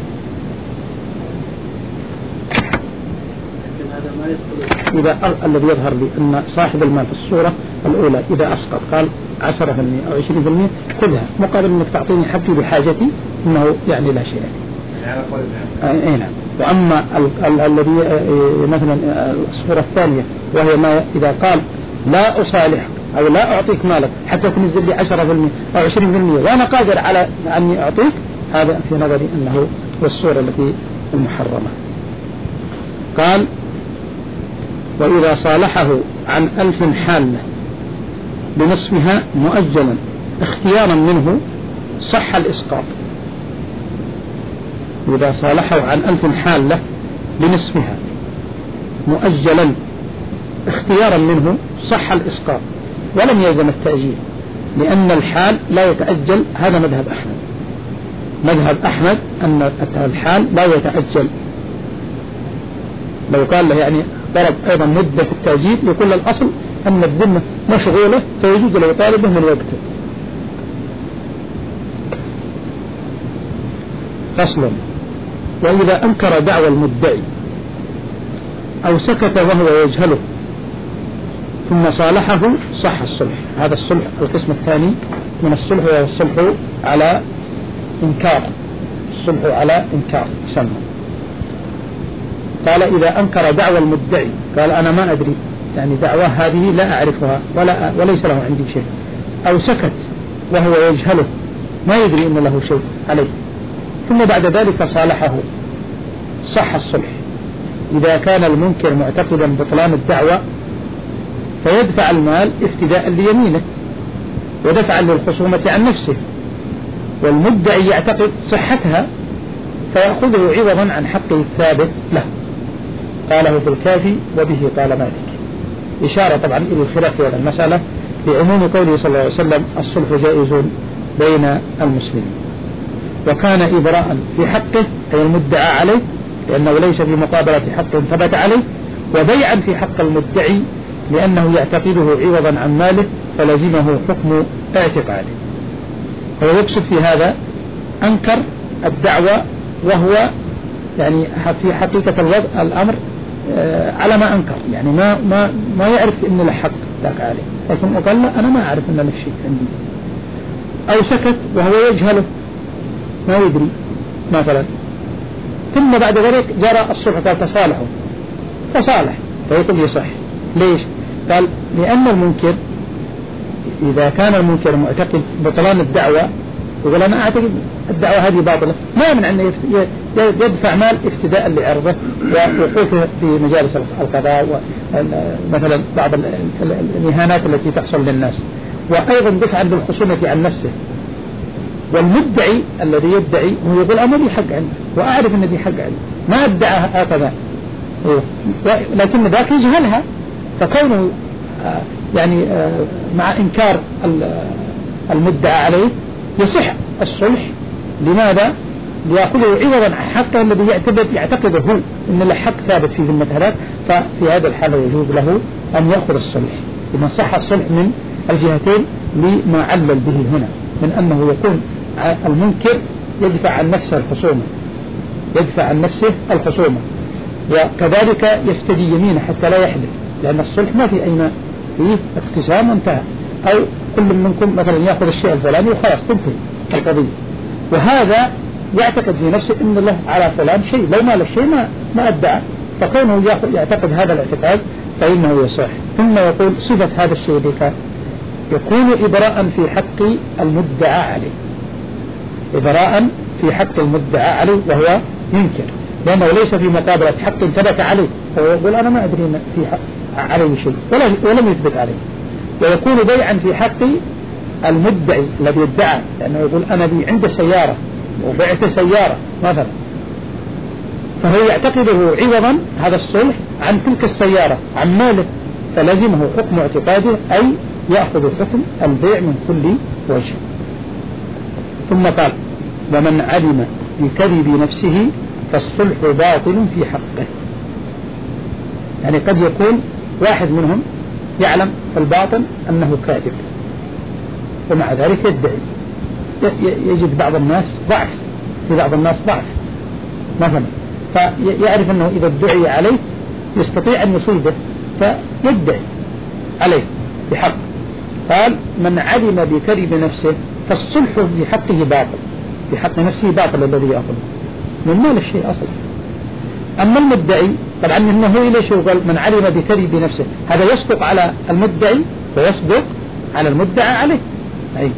إذا الذي يظهر لي أن صاحب المال في الصورة الأولى إذا أسقط قال عشرة في المئة أو عشرين في المئة خذها مقابل أنك تعطيني حقي بحاجتي، إنه يعني لا شيء يعني. أي نعم. وأما الذي مثلا الصورة الثانية وهي ما إذا قال لا أصالحك أو لا أعطيك مالك حتى تنزل لي عشرة في المئة أو عشرين في المئة وأنا قادر على أني أعطيك، هذا في نظري أنه هو الصورة التي المحرمة. قال وإذا صالحه عن ألف حالة بنصفها مؤجلا اختيارا منه صح الإسقاط. إذا صالحه عن ألف حالة بنصفها مؤجلا اختيارا منه صح الإسقاط ولم يلزم التأجيل، لأن الحال لا يتأجل. هذا مذهب أحمد، مذهب أحمد أن الحال لا يتأجل. لو قال له يعني طلب أيضا مدة التأجيل يقول الأصل أن الذمة مشغولة فيجوز له طالبه من وقته. فصل. وإذا أنكر دعوى المدعي أو سكت وهو يجهله ثم صالحه صح الصلح. هذا الصلح القسم الثاني من الصلح، وهو الصلح على إنكار، الصلح على إنكار سمى. قال إذا أنكر دعوى المدعي، قال أنا ما أدري يعني دعوة هذه لا أعرفها ولا وليس له عندي شيء، أو سكت وهو يجهله ما يدري إن له شيء عليه، ثم بعد ذلك صالحه صح الصلح. إذا كان المنكر معتقدا بطلان الدعوة فيدفع المال افتداء ليمينه ودفعا للخصومة عن نفسه، والمدعي يعتقد صحتها فيأخذه عوضا عن حقه الثابت له. قاله في الكافي وبه قال مالك. إشارة طبعا إلى الخلاف في هذه المسألة بعموم قوله صلى الله عليه وسلم الصلح جائز بين المسلمين، وكان إبراء في حقه أي المدعى عليه لأنه ليس في مقابلة حق ثبت عليه، وبيعا في حق المدعي لأنه يعتقده عوضا عن ماله فلزمه حكم اعتقاده. هو يقصد في هذا أنكر الدعوة وهو يعني في حقيقة الوضع الأمر على ما أنكر، يعني ما ما ما يعرف إن له حق ذاك عليه، لكن قال لا أنا ما أعرف إن له شيء عندي، أو سكت وهو يجهله ما يدري مثلا، ثم بعد ذلك جرى الصلح قال تصالحوا تصالح فيقول يصح. ليش؟ قال لأن المنكر إذا كان المنكر معتقد بطلان الدعوة يقول أنا أعتقد الدعوة هذه باطلة، ما من أن يدفع مال افتداء لعرضه ووقوفه في مجالس القضاء ومثلا بعض الإهانات التي تحصل للناس، وأيضا دفعا بالخصومة عن نفسه. والمدعي الذي يدعي هو يقول أنا لي حق عنده وأعرف أن لي حق عنده، ما أدعى هكذا، لكن ذاك يجهلها، فكونه يعني مع إنكار المدعى عليه يصح الصلح. لماذا؟ ليأخذه عوضا عن حقه الذي يعتقد يعتقده هو إن له حق ثابت في ذمة هذاك، ففي هذا الحالة يجوز له أن يأخذ الصلح لمن صح الصلح من الجهتين لما علل به هنا من أنه يكون المنكر يدفع عن نفسه الخصومة يدفع عن نفسه الخصومة وكذلك يفتدي يمينه حتى لا يحدث، لأن الصلح ما في أين فيه اقتسام انتهى، أو كل منكم مثلا يأخذ الشيء الفلاني وخلاص تنتهي القضية، وهذا يعتقد في نفسه إن له على فلان شيء، لو ما له شيء ما, ما أدعى، فكونه يعتقد هذا الاعتقاد فإنه يصح. ثم يقول صفة هذا الشيء ذيك يكون إبراء في حق المدعى عليه، إبراء في حق المدعى عليه وهو ينكر لأنه ليس في مقابلة حق ثبت عليه، فهو يقول أنا ما أدري أن في حق عليه شيء ولم يثبت عليه. ويكون بيعا في حق المدعي الذي ادعى، لأنه يقول أنا بي عند سيارة وبعت سيارة مثلا، فهو يعتقده عوضا هذا الصلح عن تلك السيارة عن ماله، فلزمه حكم اعتقاده أي يأخذ حكم البيع من كل وجه. ثم قال ومن علم بكذب نفسه فالصلح باطل في حقه. يعني قد يكون واحد منهم يعلم في الباطن أنه كاذب ومع ذلك يدعي، يجد بعض الناس ضعف في بعض الناس ضعف مثلا، فيعرف أنه إذا ادعي عليه يستطيع أن يصيبه فيدعي عليه بحق. قال من علم بكذب نفسه فالصلح في حقه باطل، في حق نفسه باطل الذي يأخذه من مال الشيء أصلا. أما المدعي طبعا إنه ليش قال من علم بكذب نفسه، هذا يصدق على المدعي ويصدق على المدعى عليه. أي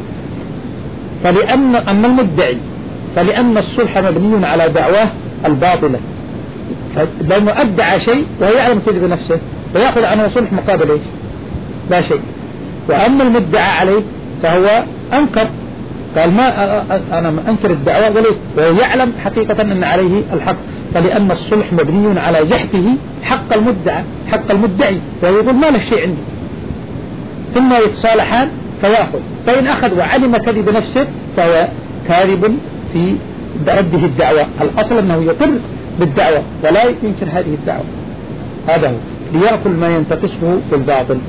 فلأن أما المدعي فلأن الصلح مبني على دعواه الباطلة، فلما أدعى شيء وهو يعلم كذب نفسه فيأخذ عنه صلح مقابل إيش؟ لا شيء. وأما المدعى عليه فهو أنكر، قال ما أنا أنكر الدعوة وليس، وهو يعلم حقيقة أن عليه الحق، فلأن الصلح مبني على جحده حق المدعى حق المدعي، ويقول ما له شيء عندي، ثم يتصالحان فيأخذ، فإن أخذ وعلم كذب نفسه فهو كاذب في رده الدعوة. الأصل أنه يقر بالدعوة ولا ينكر هذه الدعوة، هذا هو ليأكل ما ينتقصه بالباطل،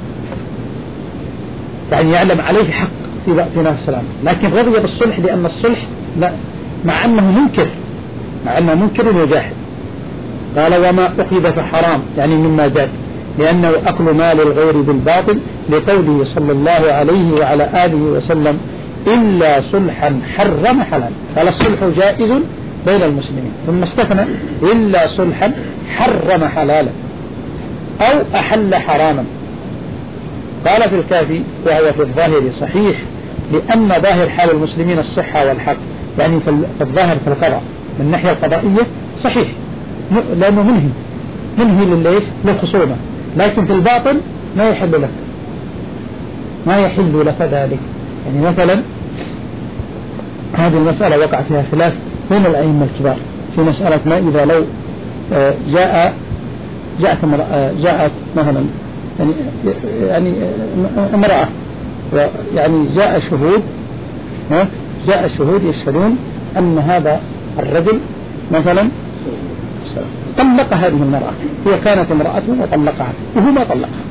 يعني يعلم عليه حق في في نفس السلام، لكن رضي بالصلح لأن الصلح لا مع أنه منكر مع أنه منكر وجاحد. قال وما أخذ فحرام يعني مما زاد، لأنه أكل مال الغير بالباطل لقوله صلى الله عليه وعلى آله وسلم إلا صلحا حرم حلال. قال الصلح جائز بين المسلمين ثم استثنى إلا صلحا حرم حلالا أو أحل حراما. قال في الكافي وهو في الظاهر صحيح لأن ظاهر حال المسلمين الصحة والحق، يعني في الظاهر في القضاء من الناحية القضائية صحيح لأنه منهي منهي لليش للخصومة، لكن في الباطن ما يحل لك ما يحل لك ذلك. يعني مثلا هذه المسألة وقع فيها خلاف بين الأئمة الكبار في مسألة ما إذا لو جاء جاءت جاءت مثلا يعني يعني امرأة يعني جاء شهود جاء شهود يشهدون أن هذا الرجل مثلا طلق هذه المرأة، هي كانت امرأته وطلقها وهو ما طلقها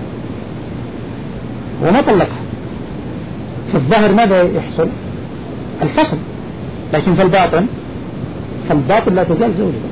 وما طلقها. في الظاهر ماذا يحصل؟ الفصل، لكن في الباطن فالباطن لا تزال زوجته.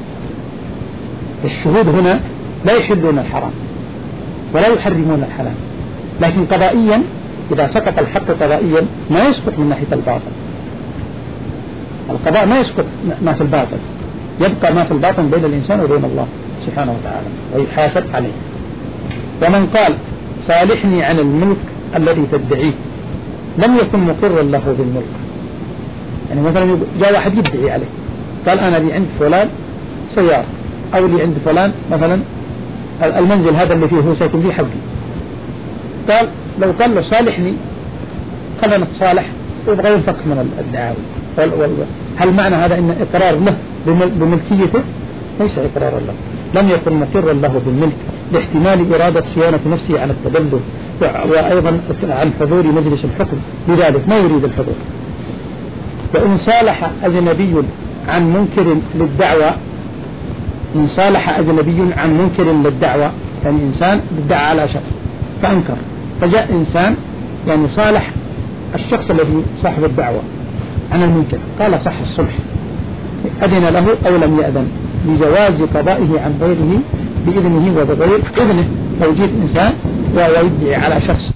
الشهود هنا لا يحلون الحرام ولا يحرمون الحلال، لكن قضائيا إذا سقط الحق قضائيا ما يسقط من ناحية الباطن. القضاء ما يسقط ما في الباطن، يبقى ما في الباطن بين الإنسان وبين الله سبحانه وتعالى ويحاسب عليه. ومن قال صالحني عن الملك الذي تدعيه لم يكن مقرا له بالملك. يعني مثلا جاء واحد يدعي عليه قال أنا لي عند فلان سيارة أو لي عند فلان مثلا المنزل هذا اللي فيه هو ساكن فيه حقي، قال لو قال له صالحني خلنا نتصالح ويبغى ينفك من الدعاوي. هل معنى هذا إن إقرار له بملكيته؟ ليس إقرارا له، لم يكن مقرا له بالملك لاحتمال إرادة صيانة نفسه عن التبلد وأيضا عن حضور مجلس الحكم، لذلك ما يريد الحضور. وإن صالح أجنبي عن منكر للدعوة إن صالح أجنبي عن منكر للدعوة، يعني إنسان ادعى على شخص فأنكر، فجاء إنسان يعني صالح الشخص الذي صاحب الدعوة عن المنكر، قال صح الصلح، أذن له أو لم يأذن لجواز قضائه عن غيره بإذنه وبغير إذنه. لو جيت إنسان ويدعي على شخص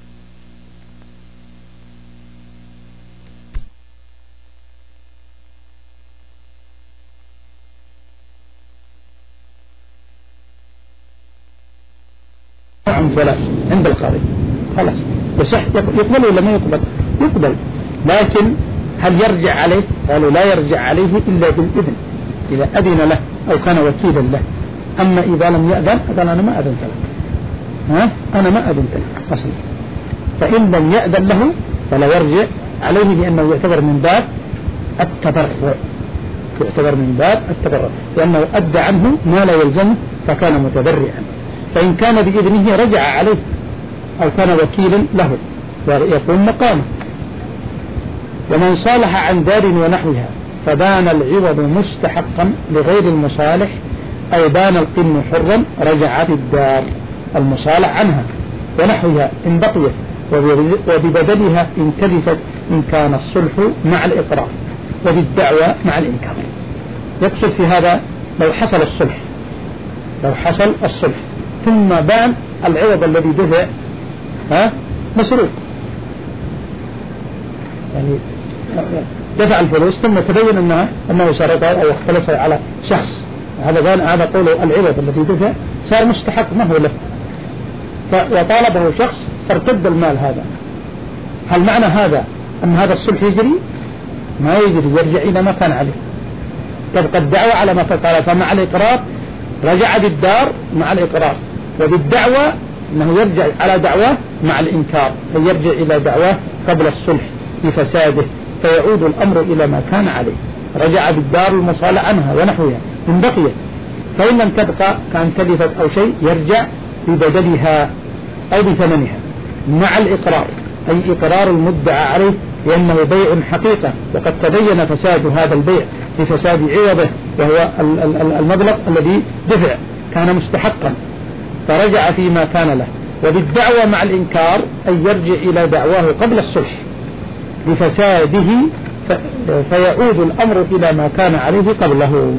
عن فلان عند القاضي خلاص يصح، يقبل ولا ما يقبل؟ يقبل، لكن هل يرجع عليه؟ قالوا لا يرجع عليه إلا بالإذن، إذا أذن له أو كان وكيلا له. أما إذا لم يأذن قال أنا ما أذنت لك، ها أنا ما أذنت لك أصلا. فإن لم يأذن له فلا يرجع عليه، لأنه يعتبر من باب التبرع، يعتبر من باب التبرع لأنه أدى عنه ما لا يلزمه فكان متبرعا. فإن كان بإذنه رجع عليه أو كان وكيلا له ويكون مقامه. ومن صالح عن دار ونحوها فبان العوض مستحقا لغير المصالح أو بان القن حرا رجعت الدار المصالح عنها ونحوها إن بقيت وببدلها إن تلفت إن كان الصلح مع الإقرار وبالدعوى مع الإنكار. يقصد في هذا لو حصل الصلح لو حصل الصلح ثم بان العوض الذي دفع ها مسروق، يعني دفع الفلوس ثم تبين أنها أنه سرقه أو اختلف على شخص، هذا بان هذا قوله العوض الذي دفع صار مستحق ما هو له، وطالبه شخص فارتد المال هذا. هل معنى هذا أن هذا الصلح يجري؟ ما يجري، يرجع إلى ما كان عليه، تبقى الدعوة على ما قال. فمع الإقرار رجعت الدار مع الإقرار، وبالدعوة أنه يرجع على دعواه مع الإنكار، فيرجع إلى دعواه قبل الصلح لفساده، فيعود الأمر إلى ما كان عليه. رجع بالدار المصالح عنها ونحوها من بقية، فإن لم تبقى كان تلفت أو شيء يرجع ببدلها أو بثمنها مع الإقرار، أي إقرار المدعى عليه لأنه بيع حقيقة، وقد تبين فساد هذا البيع لفساد عوضه وهو المبلغ الذي دفع كان مستحقا فرجع فيما كان له. وبالدعوة مع الإنكار أي يرجع إلى دعواه قبل الصلح لفساده فيعود الأمر إلى ما كان عليه قبله.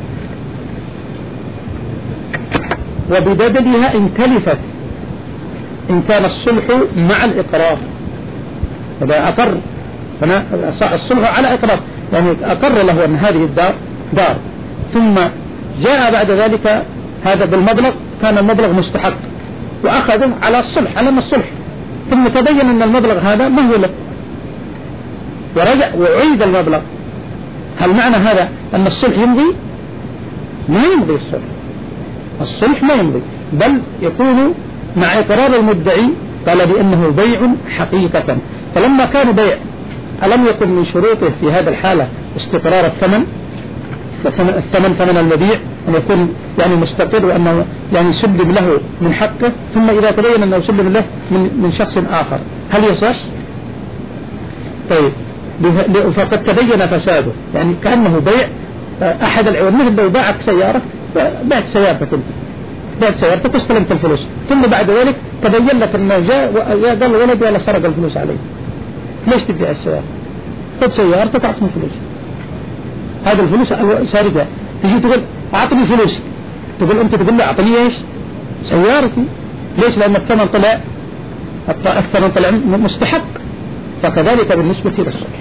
وببدلها إن تلفت إن كان الصلح مع الإقرار، إذا أقر الصلح على إقرار يعني أقر له أن هذه الدار دار، ثم جاء بعد ذلك هذا بالمبلغ كان المبلغ مستحق وأخذه على الصلح على الصلح، ثم تبين أن المبلغ هذا ما هو له ورجع وعيد المبلغ. هل معنى هذا أن الصلح يمضي؟ ما يمضي الصلح، الصلح لا يمضي، بل يكون مع إقرار المدعي قال بأنه بيع حقيقة. فلما كان بيع ألم يكن من شروطه في هذا الحالة استقرار الثمن؟ الثمن ثمن المبيع أن يكون يعني مستقر وأنه يعني سلم له من حقه، ثم إذا تبين أنه سلم له من من شخص آخر هل يصح؟ طيب فقد تبين فساده، يعني كأنه بيع أحد العوض، مثل لو باعك سيارة، بعت سيارتك أنت بعت سيارتك واستلمت الفلوس، ثم بعد ذلك تبين لك أنه جاء قال الولد ولا سرق الفلوس عليه، ليش تبيع السيارة؟ خذ سيارتك أعطني فلوس، هذا الفلوس سارقة، تجي تقول أعطني فلوس، تقول أنت تقول له أعطني إيش؟ سيارتي. ليش؟ لأن الثمن طلع الثمن طلع مستحق. فكذلك بالنسبة للصلح.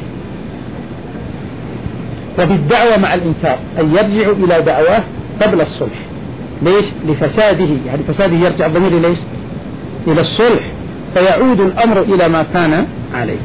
وبالدعوة مع الإنكار أن يرجع إلى دعواه قبل الصلح. ليش؟ لفساده، يعني فساده يرجع الضمير ليش؟ إلى الصلح، فيعود الأمر إلى ما كان عليه.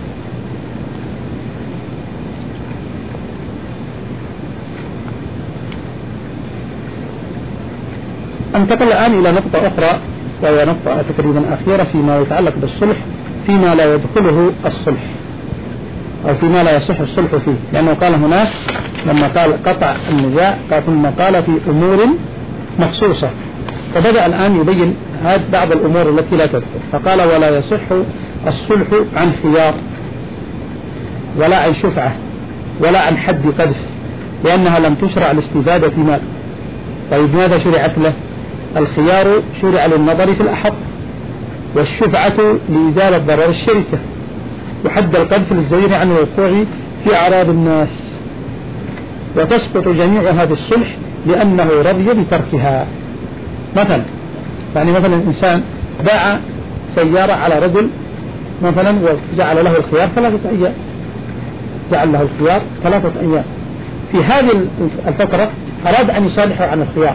انتقل الآن إلى نقطة أخرى، وهي نقطة تقريبا أخيرة فيما يتعلق بالصلح، فيما لا يدخله الصلح أو فيما لا يصح الصلح فيه، لأنه قال هناك لما قال قطع النزاع قال ثم قال في أمور مخصوصة، فبدأ الآن يبين هذه بعض الأمور التي لا تدخل، فقال ولا يصح الصلح عن خيار ولا عن شفعة ولا عن حد قذف، لأنها لم تشرع الاستفادة في مال. طيب ماذا شرعت له؟ الخيار شرع للنظر في الأحط، والشفعة لإزالة ضرر الشركة، وحد القذف للزجر عن الوقوع في أعراض الناس. وتسقط جميع هذه الصلح لأنه رضي بتركها. مثلا يعني مثلا الإنسان باع سيارة على رجل مثلا وجعل له الخيار ثلاثة أيام، جعل له الخيار ثلاثة أيام، في هذه الفترة أراد أن يصالحه عن الخيار،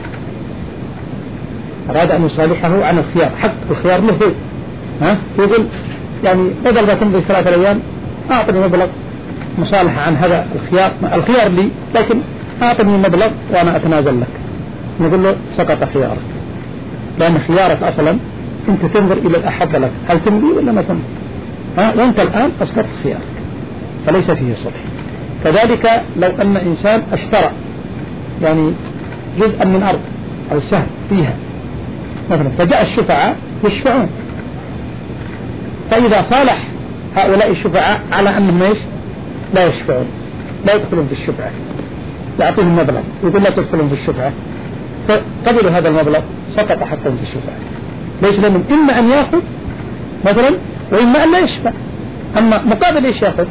أراد أن يصالحه عن الخيار، حق الخيار له هو، ها يقول يعني بدل ما تمضي ثلاثة أيام أعطني مبلغ مصالحة عن هذا الخيار، الخيار لي لكن أعطني مبلغ وأنا أتنازل لك. نقول له سقط خيارك، لأن خيارك أصلا أنت تنظر إلى الأحب لك، هل تمضي ولا ما تمضي؟ ها وأنت الآن أسقطت خيارك، فليس فيه صلح. كذلك لو أن إنسان اشترى يعني جزءا من أرض أو سهم فيها مثلا، فجاء الشفعاء يشفعون، فإذا صالح هؤلاء الشفعاء على أنهم ايش؟ لا يشفعون، لا يدخلون في الشفعة، يعطيهم مبلغ يقول لا تدخلون في الشفعة، فقبلوا هذا المبلغ سقط حقهم في الشفعة. ليش؟ لأنهم إما أن يأخذ مثلا وإما أن لا يشفع. أما مقابل إيش يأخذ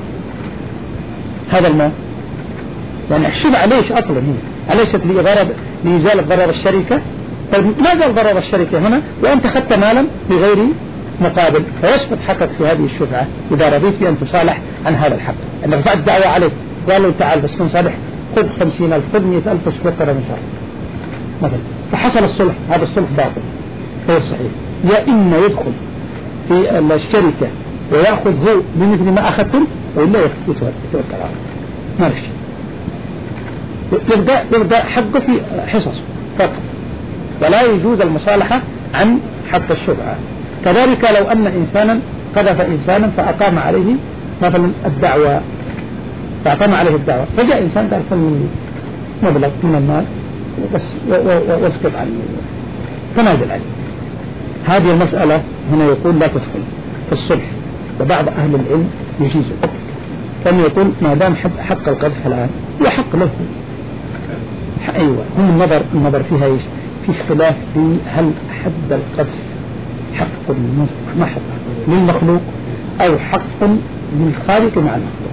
هذا المال؟ يعني الشفعة ليش أصلا هي أليست لإغارة لإزالة ضرر الشركة؟ طيب ما زال ضرر الشركة هنا وأنت أخذت مالا بغير مقابل، فيسقط حقك في هذه الشفعة إذا رضيت بأن تصالح عن هذا الحق. أن رفعت دعوة عليك قالوا تعال بس كن صالح، خذ خمسين ألف خذ مئة ألف وسكتر من شهر مثلا، فحصل الصلح، هذا الصلح باطل غير صحيح. يا إما يدخل في الشركة ويأخذ هو بمثل ما أخذتم، وإلا يتوكل عليه ما في شيء، يبدأ يبدأ حقه في حصص فقط، ولا يجوز المصالحة عن حق الشفعة. كذلك لو أن إنسانا قذف إنسانا فأقام عليه مثلا الدعوة، فأقام عليه الدعوة، فجاء إنسان قال خذ مني مبلغ من المال واسقط عني تنازل عليه. هذه المسألة هنا يقول لا تدخل في الصلح، وبعض أهل العلم يجيزه، كان يقول ما دام حق القذف الآن هو حق له. أيوة هم النظر النظر فيها إيش؟ في اختلاف في هل حد القذف حق محض للمخلوق أو حق للخالق مع المخلوق،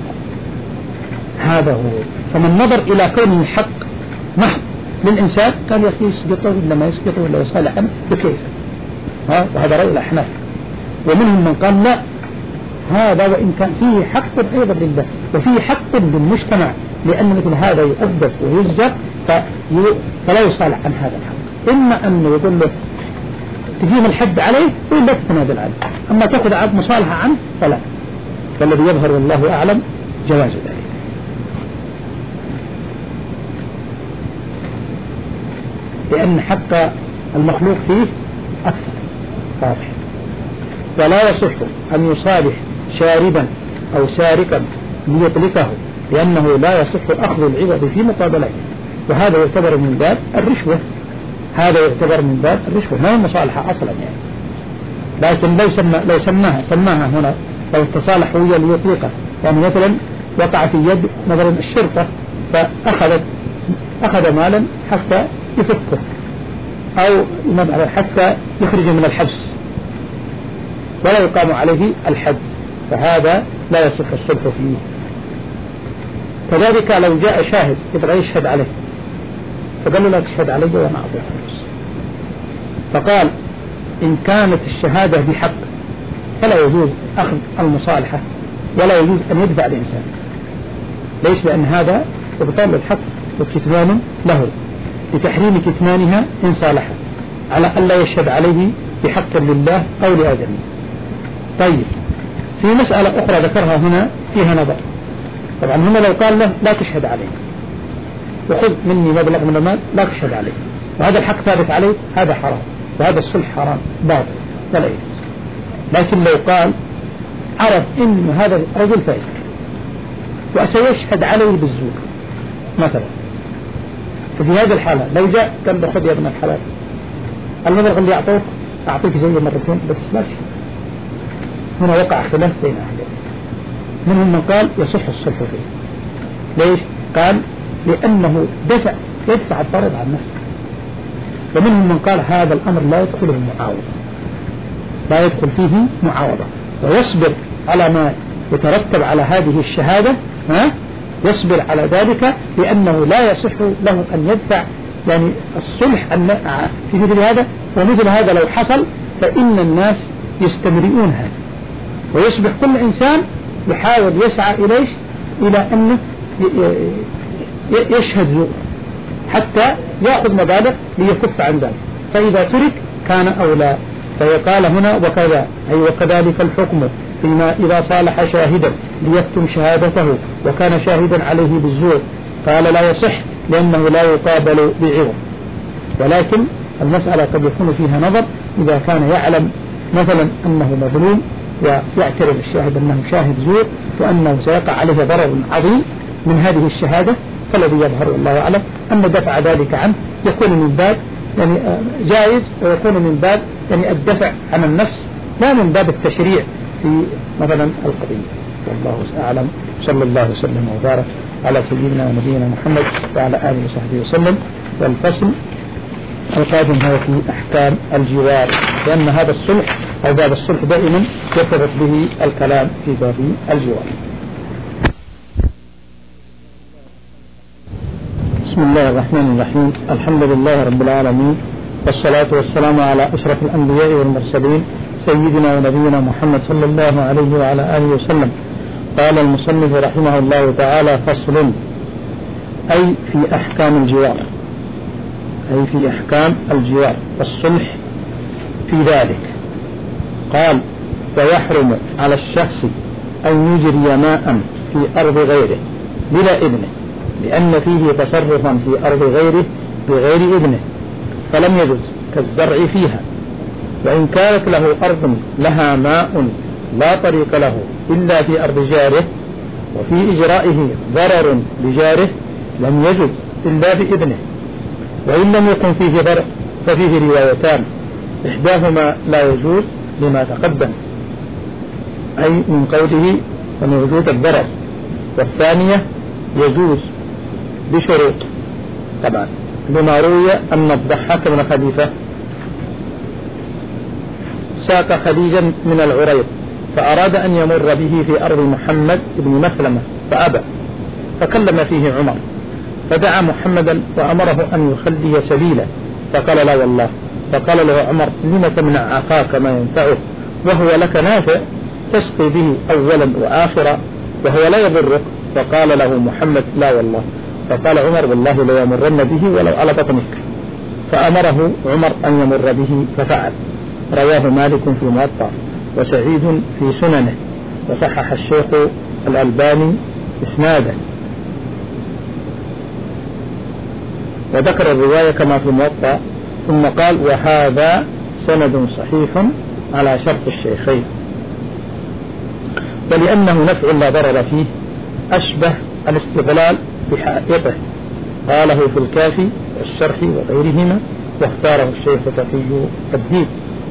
هذا هو. فمن نظر إلى كونه حق محض للإنسان كان يسقطه ولا ما يسقطه ولا يصالح عنه بكيف، ها وهذا رأي الأحناف. ومنهم من قال لا، هذا وإن كان فيه حق أيضا لله وفيه حق للمجتمع، لأن مثل هذا يؤدب ويزجر فلا يصالح عن هذا الحق، إما أن يقول له تجيب الحد عليه ولا تتنازل عنه، أما تأخذ عقد مصالحة عنه فلا. فالذي يظهر والله أعلم جواز ذلك. لأن حق المخلوق فيه أكثر واضح. ولا يصح أن يصالح شاربا أو سارقا ليطلقه لأنه لا يصح أخذ العوض في مقابلته، وهذا يعتبر من باب الرشوة، هذا يعتبر من باب الرشوة ما هي مصالحة أصلا يعني. لكن لو سمى لو سماها سماها هنا لو تصالح ويا ليطلقه، يعني مثلا وقع في يد مثلا الشرطة فأخذت أخذ مالا حتى يفكه أو حتى يخرج من الحبس ولا يقام عليه الحد، فهذا لا يصح الصلح فيه. كذلك لو جاء شاهد يبغى يشهد عليه فقال له لا تشهد علي وأنا أعطيك فلوس، فقال إن كانت الشهادة بحق فلا يجوز أخذ المصالحة ولا يجوز أن يدفع الإنسان. ليش؟ لأن هذا إبطال الحق وكتمان له لتحريم كتمانها إن صالحه على أن لا يشهد عليه بحق لله أو لآدمه. طيب في مسألة أخرى ذكرها هنا فيها نظر. طبعا هنا لو قال له لا تشهد عليه وخذ مني مبلغ من المال لا تشهد عليه وهذا الحق ثابت عليه، هذا حرام وهذا الصلح حرام باطل ولا يجوز. لكن لو قال عرف إن هذا رجل فاسق وسيشهد عليه بالزور مثلا، ففي هذه الحالة لو جاء قال له خذ يا ابن الحلال المبلغ اللي أعطوك أعطيك زي مرتين بس لا تشهد. هنا وقع خلاف بين أهله، منهم من قال يصح الصلح فيه. ليش؟ قال لأنه دفع يدفع الضرر عن نفسه، ومنهم من قال هذا الأمر لا يدخله المعاوضة، لا يدخل فيه معاوضة ويصبر على ما يترتب على هذه الشهادة، ها؟ يصبر على ذلك لأنه لا يصح له أن يدفع يعني الصلح في مثل هذا. ومثل هذا لو حصل فإن الناس يستمرئون هذا ويصبح كل إنسان يحاول يسعى إليه إلى أن يشهد زور حتى يأخذ مبالغ ليكف عن ذلك، فإذا ترك كان أولى. فيقال هنا وكذا أي وكذلك الحكم فيما إذا صالح شاهدا ليكتم شهادته وكان شاهدا عليه بالزور، قال لا يصح لأنه لا يقابل بعوض. ولكن المسألة قد يكون فيها نظر إذا كان يعلم مثلا أنه مظلوم ويعترف الشاهد أنه شاهد زور وأنه سيقع عليه ضرر عظيم من هذه الشهادة، فالذي يظهر والله أعلم أن دفع ذلك عنه يكون من باب يعني جائز ويكون من باب يعني الدفع عن النفس لا من باب التشريع في مثلا القضية. والله أعلم. صلى الله وسلم وبارك على سيدنا ونبينا محمد وعلى آله وصحبه وسلم. والفصل القادم هو في أحكام الجوار، لأن هذا الصلح أو باب الصلح دائما يرتبط به الكلام في باب الجوار. بسم الله الرحمن الرحيم. الحمد لله رب العالمين، والصلاة والسلام على أشرف الأنبياء والمرسلين سيدنا ونبينا محمد صلى الله عليه وعلى آله وسلم. قال المصنف رحمه الله تعالى: فصل أي في أحكام الجوار، أي في أحكام الجوار والصلح في ذلك. قال: ويحرم على الشخص أن يجري ماء في أرض غيره بلا إذنه، لأن فيه تصرفا في أرض غيره بغير إذنه فلم يجوز كالزرع فيها، وإن كانت له أرض لها ماء لا طريق له إلا في أرض جاره وفي إجرائه ضرر لجاره لم يجوز إلا بإذنه. وإن لم يكن فيه ضرر ففيه روايتان، إحداهما لا يجوز لما تقدم أي من قوله ومن وجود الضرر، والثانية يجوز بشروط. طبعا لما روي أن الضحاك بن خليفة ساق خديجا من العريض فأراد أن يمر به في أرض محمد بن مسلمة فأبى، فكلم فيه عمر فدعا محمدا وأمره أن يخلي سبيله فقال لا والله، فقال له عمر: لم تمنع أخاك ما ينفعه وهو لك نافع تسقي به أولا وآخرا وهو لا يضرك؟ فقال له محمد: لا والله. فقال عمر: والله ليمرن به ولو على بطنك. فأمره عمر أن يمر به ففعل. رواه مالك في موطأ وسعيد في سننه، وصحح الشيخ الألباني إسناده. وذكر الرواية كما في الموطأ، ثم قال وهذا سند صحيح على شرط الشيخين، ولأنه نفع لا ضرر فيه أشبه الاستغلال بحائطه، قاله في الكافي والشرح وغيرهما، واختاره الشيخ تقي الدين.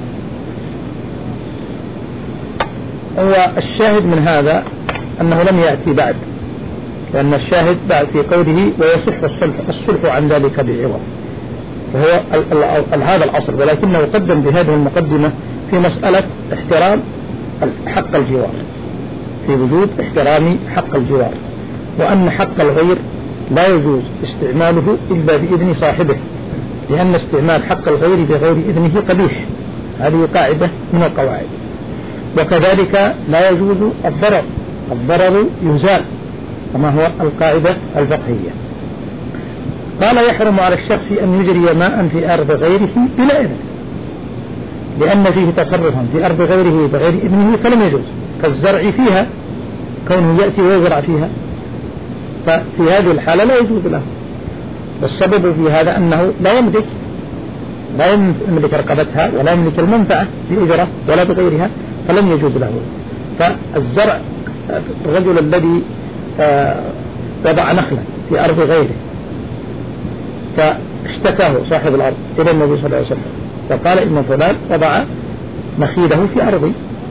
هو الشاهد من هذا أنه لم يأتي بعد، لأن الشاهد بعد في قوله ويصح الصلح, الصلح عن ذلك بعوض، وهو ال ال هذا الأصل، ولكنه قدم بهذه المقدمة في مسألة احترام حق الجوار، في وجود احترام حق الجوار، وأن حق الغير لا يجوز استعماله إلا بإذن صاحبه، لأن استعمال حق الغير بغير إذنه قبيح، هذه قاعدة من القواعد. وكذلك لا يجوز الضرر، الضرر يزال كما هو القاعدة الفقهية. قال يحرم على الشخص أن يجري ماء في أرض غيره بلا إذن، لأن فيه تصرفا في أرض غيره بغير إذنه فلم يجوز، كالزرع فيها كونه يأتي ويزرع فيها، ففي هذه الحالة لا يجوز له. والسبب في هذا أنه لا يملك لا يملك رقبتها ولا يملك المنفعة بأجرة ولا بغيرها، فلم يجوز له. فالزرع، الرجل الذي وضع نخلا في أرض غيره فاشتكاه صاحب الأرض إلى النبي صلى الله عليه وسلم فقال إن فلان وضع نخيله في أرضي،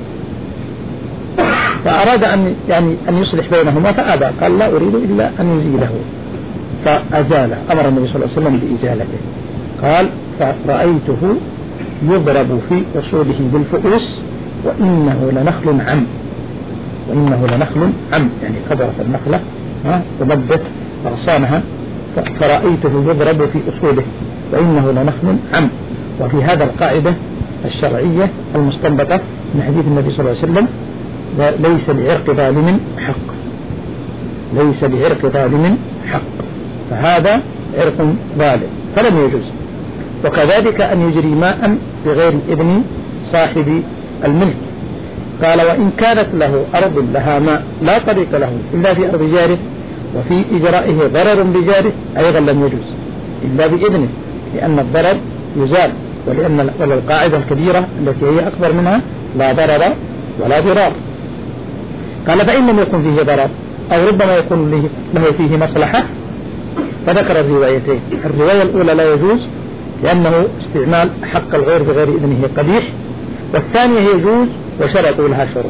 فأراد أن يعني أن يصلح بينهما فأبى، قال لا أريد إلا أن يزيله، فأزاله، أمر النبي صلى الله عليه وسلم بإزالته. قال فرأيته يضرب في أصوله بالفؤوس وإنه لنخل عم، وإنه لنخل عم يعني كبرت النخلة ومدت أغصانها، فرأيته يضرب في أصوله وإنه لنخل عم. وفي هذا القاعدة الشرعية المستنبطة من حديث النبي صلى الله عليه وسلم ليس لعرق ظالم حق، ليس لعرق ظالم حق، فهذا عرق ظالم فلم يجوز. وكذلك أن يجري ماء بغير إذن صاحب الملك، قال وإن كانت له أرض لها ماء لا طريق له إلا في أرض جاره وفي إجرائه ضرر بجاره أيضا لم يجوز إلا بإذنه، لأن الضرر يزال، ولأن القاعدة الكبيرة التي هي أكبر منها لا ضرر ولا ضرار. قال فإن لم يكن فيه ضرر أو ربما يكون له فيه مصلحة، فذكر الروايتين. الرواية الأولى لا يجوز لأنه استعمال حق الغير بغير إذنه قبيح، والثانية يجوز وشرطوا لها شروط،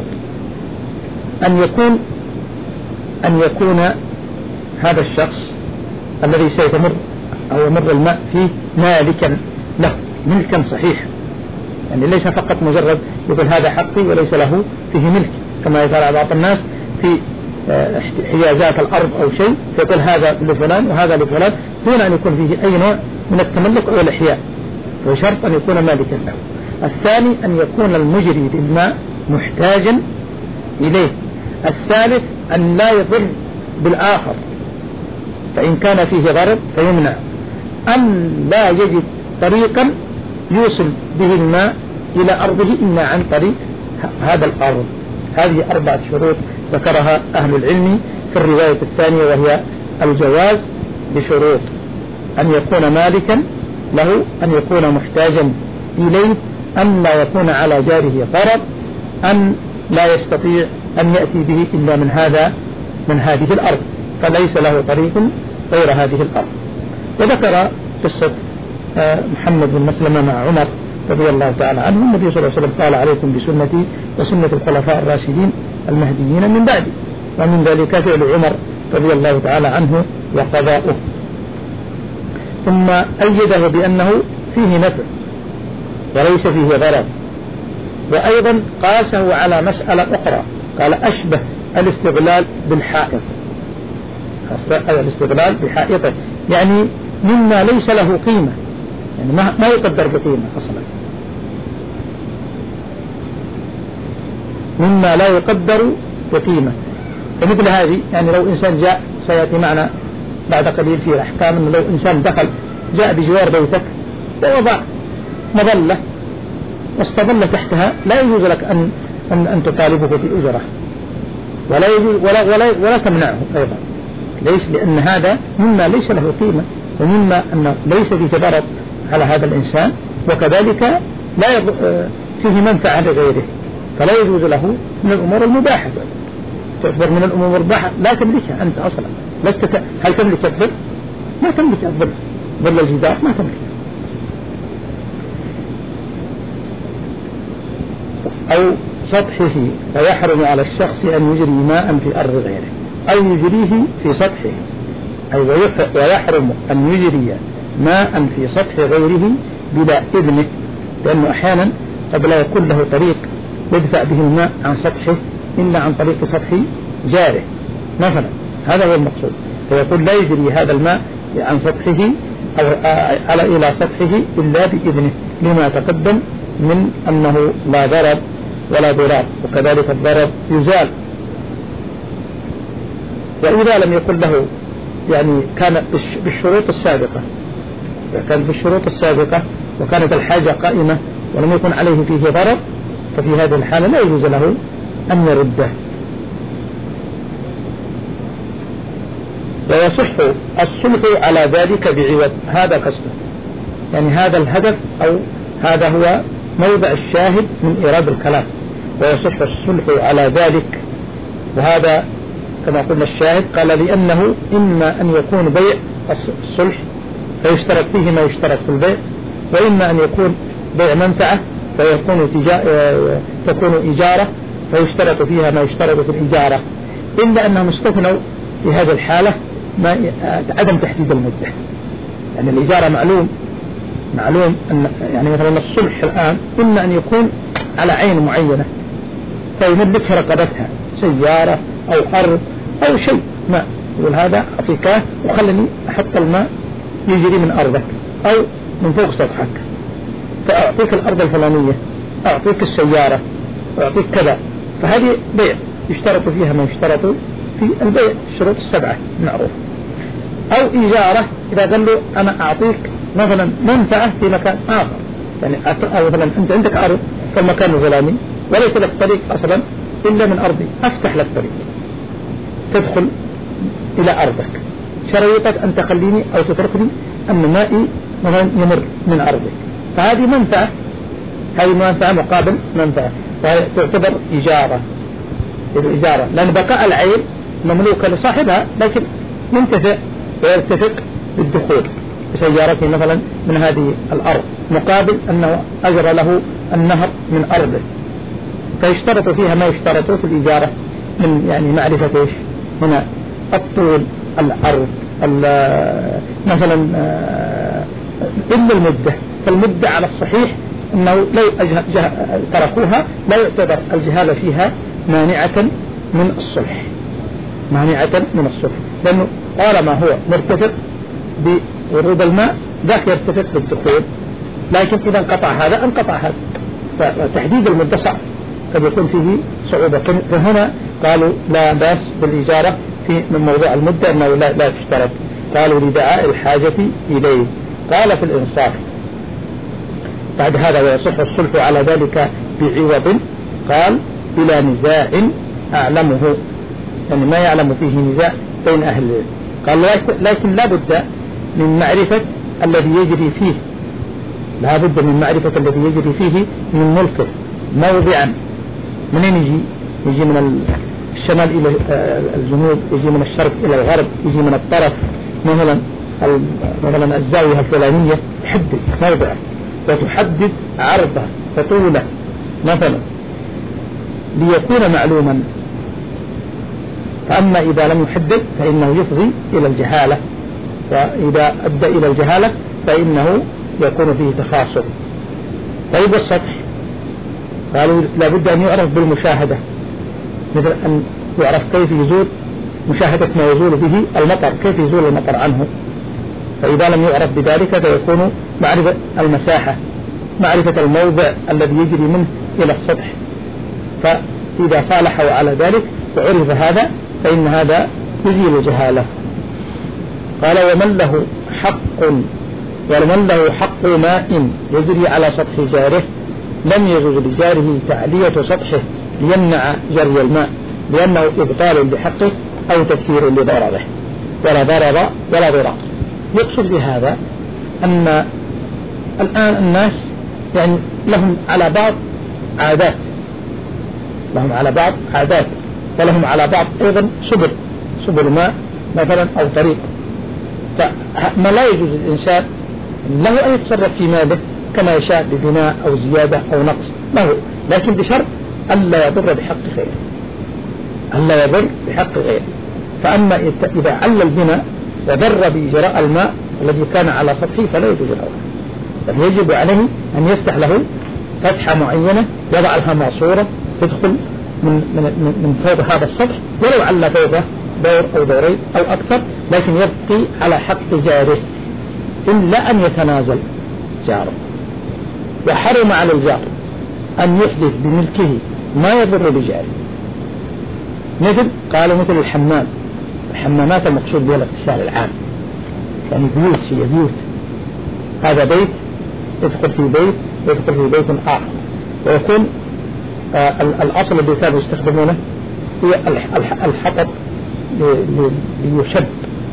أن يكون أن يكون هذا الشخص الذي سيتمر أو يمر الماء فيه مالكا له، ملكا صحيح، يعني ليس فقط مجرد يقول هذا حقي وليس له فيه ملك، كما يفعل بعض الناس في حيازات الأرض أو شيء فيقول هذا لفلان وهذا لفلان دون أن يكون فيه أي نوع من التملك أو الإحياء، وشرط أن يكون مالكا له. الثاني أن يكون المجري للماء محتاجا إليه. الثالث أن لا يضر بالآخر، فإن كان فيه ضرر فيمنع. أن لا يجد طريقا يوصل به الماء إلى أرضه إلا عن طريق هذا الأرض. هذه أربعة شروط ذكرها أهل العلم في الرواية الثانية، وهي الجواز بشروط: أن يكون مالكا له، أن يكون محتاجا إليه، أن لا يكون على جاره ضرر، أن لا يستطيع أن يأتي به إلا من هذا من هذه الأرض، فليس له طريق غير هذه الأرض. وذكر قصة محمد بن مسلمة مع عمر رضي الله تعالى عنه. النبي صلى الله عليه وسلم قال عليكم بسنتي وسنة الخلفاء الراشدين المهديين من بعدي، ومن ذلك فعل عمر رضي الله تعالى عنه وقضاؤه. ثم أيده بأنه فيه نفع وليس فيه ضرر. وأيضا قاسه على مسألة أخرى، قال أشبه الاستغلال بالحائط، الاستغلال بحائطه يعني مما ليس له قيمة، يعني ما يقدر بقيمة أصلا، مما لا يقدر بقيمة. فمثل هذه يعني لو إنسان جاء، سيأتي معنا بعد قليل في الأحكام، أنه لو إنسان دخل جاء بجوار بيتك ووضع مظلة واستظل تحتها، لا يجوز لك أن أن, أن تطالبه بأجرة، ولا يجوز ولا ولا ولا تمنعه أيضا. ليش؟ لأن هذا مما ليس له قيمة، ومما أنه ليس فيه ضرر على هذا الإنسان، وكذلك لا يض... فيه منفعة لغيره، فلا يجوز له من الأمور المباحة. تعتبر من الأمور المباحة لا تملكها أنت أصلا، لست ت... هل تملك الظل؟ ما تملك الظل، ظل الجدار ما تملك. أو سطحه، فيحرم على الشخص أن يجري ماء في أرض غيره أو يجريه في سطحه، أي ويحرم أن يجري ماء في سطح غيره بلا إذنه، لأنه أحيانا قد لا يكون له طريق يدفع به الماء عن سطحه إلا عن طريق سطح جاره مثلا، هذا هو المقصود. فيقول لا يجري هذا الماء عن سطحه أو على إلى سطحه إلا بإذنه، لما تقدم من أنه لا ضرر ولا ضرار، وكذلك الضرر يزال. وإذا لم يكن له يعني كان بالشروط السابقة، كان بالشروط السابقة وكانت الحاجة قائمة ولم يكن عليه فيه ضرر، ففي هذه الحالة لا يجوز له أن يرده. ويصح الصلح على ذلك بعوض، هذا قصده، يعني هذا الهدف أو هذا هو موضع الشاهد من إيراد الكلام. ويصح الصلح على ذلك، وهذا كما قلنا الشاهد قال لأنه إما أن يكون بيع الصلح فيشترط فيه ما يشترط في البيع، وإما أن يكون بيع منفعة فيكون تكون إجارة فيشترط فيها ما يشترط في الإجارة، إلا أنهم استثنوا في هذه الحالة ما عدم تحديد المدة. يعني الإجارة معلوم معلوم أن يعني مثلا الصلح الآن إما أن يكون على عين معينة فيملكها رقبتها، سيارة أو أرض أو شيء ما، يقول هذا أعطيكاه وخلني أحط الماء يجري من أرضك أو من فوق سطحك، فأعطيك الأرض الفلانية، أعطيك السيارة، أعطيك كذا. فهذه بيع يشترط فيها ما يشترط في البيع، الشروط السبعة معروف. أو إجارة، إذا قال له أنا أعطيك مثلا منفعة في مكان آخر، يعني أو مثلا أنت عندك أرض في المكان الفلاني وليس لك طريق أصلا إلا من أرضي، أفتح لك طريق تدخل إلى أرضك، شريطك أن تخليني أو تتركني أن مائي مثلا يمر من أرضك، فهذه منفعة، هذه منفعة مقابل منفعة، وهي تعتبر إجارة. الإجارة لأن بقاء العين مملوكة لصاحبها، لكن ينتفع ويرتفق بالدخول بسيارته مثلا من هذه الأرض مقابل أنه أجر له النهر من أرضه، فيشترط فيها ما يشترط في الإجارة من يعني معرفة إيش هنا الطول، العرض، مثلا إلا المدة. فالمدة على الصحيح أنه لو تركوها لا يعتبر الجهالة فيها مانعة من الصلح، مانعة من الصلح، لأنه طالما هو مرتفق بورود الماء ذاك يرتفق بالدخول، لكن إذا انقطع هذا انقطع هذا، فتحديد المدة صعب، قد يكون فيه صعوبة. فهنا قالوا لا باس بالإجارة في من موضوع المدة أنه لا, لا تشترط، قالوا لدعاء الحاجة إليه. قال في الإنصاف بعد هذا ويصح الصلح على ذلك بعوض، قال بلا نزاع أعلمه، يعني ما يعلم فيه نزاع بين أهل العلم. قال لكن لا بد من معرفة الذي يجري فيه، لا بد من معرفة الذي يجري فيه من ملكه موضعا، منين يجي؟ يجي من الشمال إلى الجنوب، يجي من الشرق إلى الغرب، يجي من الطرف مثلا مثلا الزاوية الفلانية، تحدد موضعه وتحدد عرضه وطوله مثلا ليكون معلوما. فأما إذا لم يحدد فإنه يفضي إلى الجهالة، وإذا أدى إلى الجهالة فإنه يكون فيه تخاصم. طيب السطح قالوا لابد أن يعرف بالمشاهدة، مثل أن يعرف كيف يزول، مشاهدة ما يزول به المطر، كيف يزول المطر عنه. فإذا لم يعرف بذلك فيكون معرفة المساحة، معرفة الموضع الذي يجري منه إلى السطح. فإذا صالحوا على ذلك وعرف هذا فإن هذا يزيل جهالة. قال ومن له حق ومن له حق ماء يجري على سطح جاره لم يجوز لجاره تعلية سطحه ليمنع جري الماء، لأنه إبطال لحقه أو تكثير لضرره، ولا ضرر ولا ضرار. يقصد بهذا أن الآن الناس يعني لهم على بعض عادات لهم على بعض عادات ولهم على بعض أيضا سبل سبل ماء مثلا أو طريق، فما لا يجوز الإنسان له أن يتصرف في ماله كما يشاء ببناء أو زيادة أو نقص له، لكن بشرط ألا يضر بحق غيره ألا يضر بحق غيره. فأما إذا عل البناء وضر بجراء الماء الذي كان على سطحه فلا يجوز له، بل يجب عليه أن يفتح له فتحة معينة يضع لها ماسورة تدخل من من من فوق هذا السطح، ولو عل فوقه دور أو دورين أو أكثر، لكن يبقي على حق جاره إلا أن يتنازل جاره. وحرم على الجار أن يحدث بملكه ما يضر بجاره، مثل قالوا مثل الحمام الحمامات المقصود بها الاغتسال العام، يعني بيوت هي بيوت، هذا بيت يدخل في بيت يدخل في بيت آخر، ويكون آه الأصل الذي كانوا يستخدمونه هي الحطب ليشد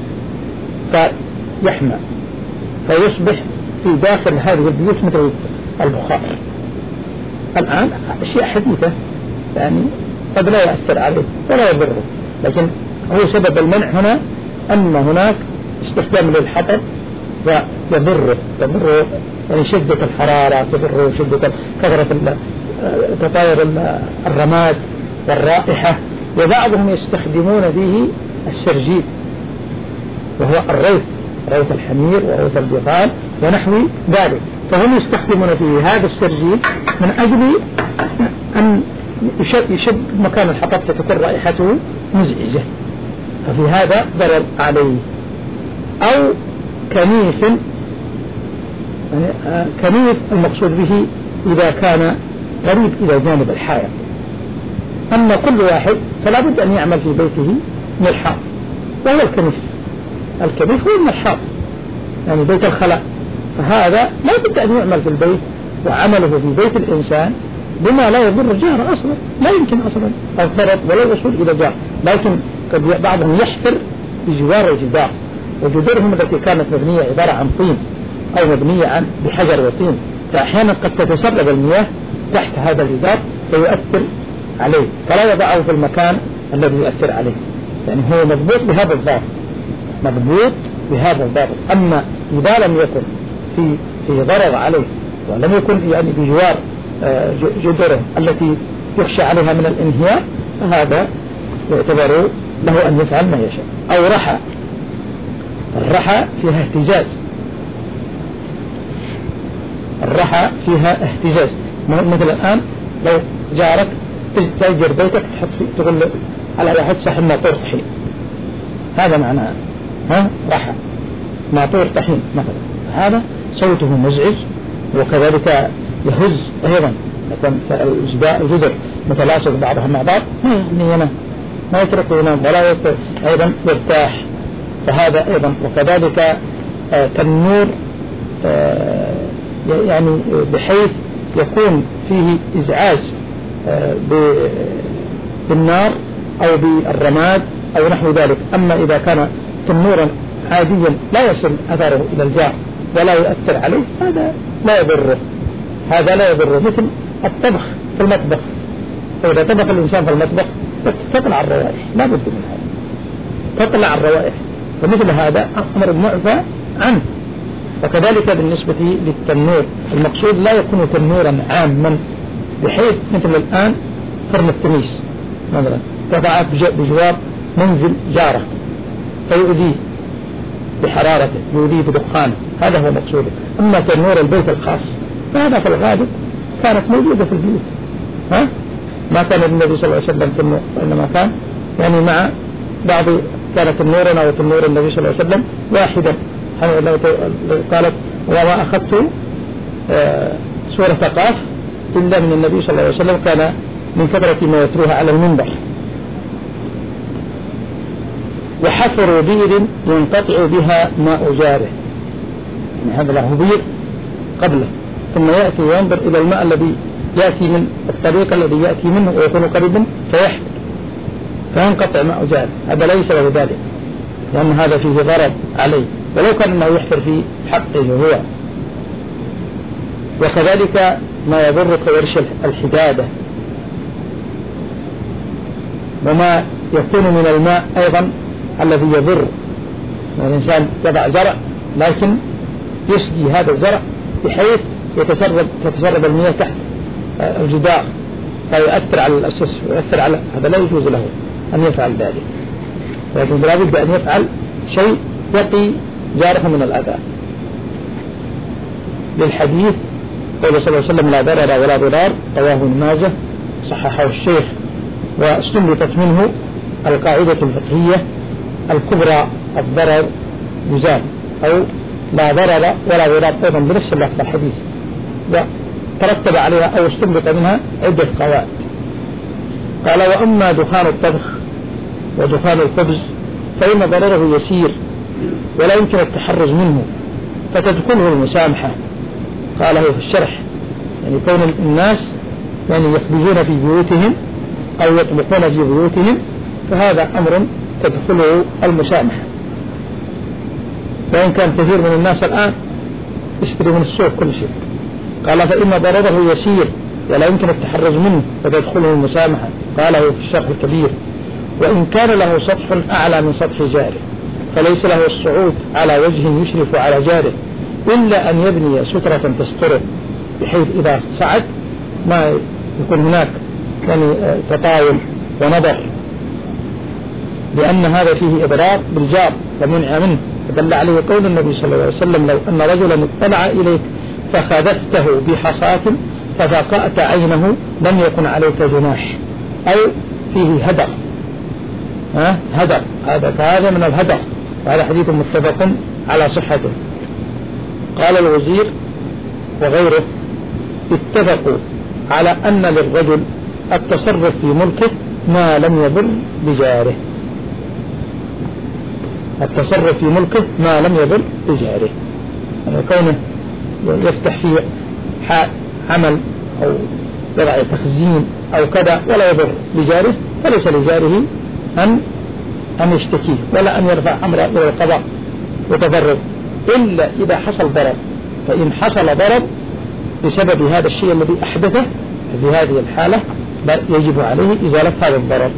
فيحمى، فيصبح في داخل هذه البيوت مثل البخار. الآن أشياء حديثة يعني قد لا يأثر عليه ولا يضره، لكن هو سبب المنع هنا أن هناك استخدام للحطب ويضره يضره يعني شدة الحرارة، تضره شدة كثرة تطاير الرماد والرائحة. وبعضهم يستخدمون فيه السرجيد وهو الروث روث الحمير وروث البغال ونحو ذلك، فهم يستخدمون فيه هذا السرجيد من أجل أن يشد, يشد مكان الحطب فتكون رائحته مزعجة، ففي هذا ضرر عليه. أو كنيف يعني كنيف المقصود به إذا كان قريب إلى جانب الحائط، أما كل واحد فلا بد أن يعمل في بيته ملحاظ، وهو الكنيف الكنيف هو الملحاظ يعني بيت الخلاء، فهذا لا بد أن يعمل في البيت، وعمله في بيت الإنسان بما لا يضر الجار أصلا، لا يمكن أصلا الضرر ولا الوصول إلى جار، لكن قد بعضهم يحفر بجوار الجدار، وجدرهم التي كانت مبنية عبارة عن طين أو مبنية عن بحجر وطين، فأحيانا قد تتسرب المياه تحت هذا الجدار فيؤثر عليه، فلا يضعه في المكان الذي يؤثر عليه، يعني هو مضبوط بهذا الضابط مضبوط بهذا الضابط. أما إذا لم يكن في في ضرر عليه ولم يكن يعني بجوار جدره التي يخشى عليها من الانهيار، فهذا يعتبر له أن يفعل ما يشاء. أو رحى الرحى فيها اهتجاز الرحى فيها اهتجاز مثل الآن لو جارك تأجر بيتك تحط فيه تقول له على واحد صاحب ماطور طحين، هذا معناه ها رحى ماطور طحين مثلا، هذا صوته مزعج، وكذلك يهز أيضا مثلا الجدر متلاصق بعضها مع بعض ما ينام ما يتركه ينام ولا أيضا يرتاح، فهذا أيضا. وكذلك آه تنور آه يعني بحيث يكون فيه إزعاج آه بالنار أو بالرماد أو نحو ذلك. أما إذا كان تنورا عاديا لا يصل أثره إلى الجار ولا يؤثر عليه هذا لا يضره هذا لا يضره مثل الطبخ في المطبخ، فإذا طبخ الإنسان في المطبخ تطلع الروائح لا بد من هذا تطلع الروائح، فمثل هذا أمر معفى عنه. وكذلك بالنسبة للتنور المقصود لا يكون تنورا عاما بحيث مثل الآن فرن التميس مثلا تضعه بجوار منزل جاره فيؤذيه بحرارته يؤذيه بدخانه، هذا هو مقصوده. أما تنور البيت الخاص فهذا في الغالب كانت موجودة في البيوت، ها ما كان النبي صلى الله عليه وسلم تنور، وإنما كان يعني مع بعض كانت النورنا وتنور النبي صلى الله عليه وسلم واحدا. قالت وما أخذت آه سورة قاف إلا من النبي صلى الله عليه وسلم كان من كثرة ما يتلوها على المنبر. وحفر بئر ينقطع بها ماء جاره، يعني هذا له بئر قبله ثم يأتي وينظر إلى الماء الذي يأتي من الطريق الذي يأتي منه ويكون قريبا فيحفر فينقطع ماء جاره، هذا ليس له ذلك لأن هذا فيه ضرر عليه ولو كان أنه يحفر في حقه هو. وكذلك ما يضر كورش الحدادة، وما يكون من الماء أيضا الذي يضر. الإنسان يضع زرع لكن يسقي هذا الزرع بحيث يتسرب تتسرب المياه تحت الجدار فيؤثر على الأساس ويؤثر على هذا، لا يجوز له أن يفعل ذلك، لكن لا بد أن يفعل شيء يقي جاره من الأذى. للحديث قال صلى الله عليه وسلم لا ضرر ولا ضرار، رواه ابن ماجه صححه الشيخ. واستنبطت منه القاعدة الفقهية الكبرى الضرر يزال، أو لا ضرر ولا ضرار أيضا بنفس اللفظ الحديث، وترتب عليها أو استنبط منها عدة قواعد. قال وأما دخان الطبخ ودخان الخبز فإن ضرره يسير ولا يمكن التحرز منه فتدخله المسامحة. قاله في الشرح يعني كون الناس يعني يخبزون في بيوتهم أو يطبخون في بيوتهم فهذا أمر تدخله المسامحة. وإن كان كثير من الناس الآن يشتري من السوق كل شيء. قال فإن ضرره يسير ولا يمكن التحرز منه فتدخله المسامحة. قاله في الشرح الكبير وإن كان له سطح أعلى من سطح جاره فليس له الصعود على وجه يشرف على جاره إلا أن يبني سترة تستره، بحيث إذا صعد ما يكون هناك يعني تطاول ونظر، لأن هذا فيه إضرار بالجار ومنع منه. فدل عليه قول النبي صلى الله عليه وسلم لو أن رجلا اطلع إليك فخذفته بحصاة ففقأت عينه لم يكن عليك جناح، أو فيه هدر. ها هدر هذا فهذا من الهدر، وهذا حديث متفق على صحته. قال الوزير وغيره اتفقوا على أن للرجل التصرف في ملكه ما لم يضر بجاره، التصرف في ملكه ما لم يضر بجاره، يعني كونه يفتح فيه عمل أو يضع تخزين أو كذا ولا يضر بجاره فليس لجاره أن أن يشتكيه ولا أن يرفع أمره إلى القضاء وتضرر، إلا إذا حصل ضرر. فإن حصل ضرر بسبب هذا الشيء الذي أحدثه في هذه الحالة يجب عليه إزالة هذا الضرر.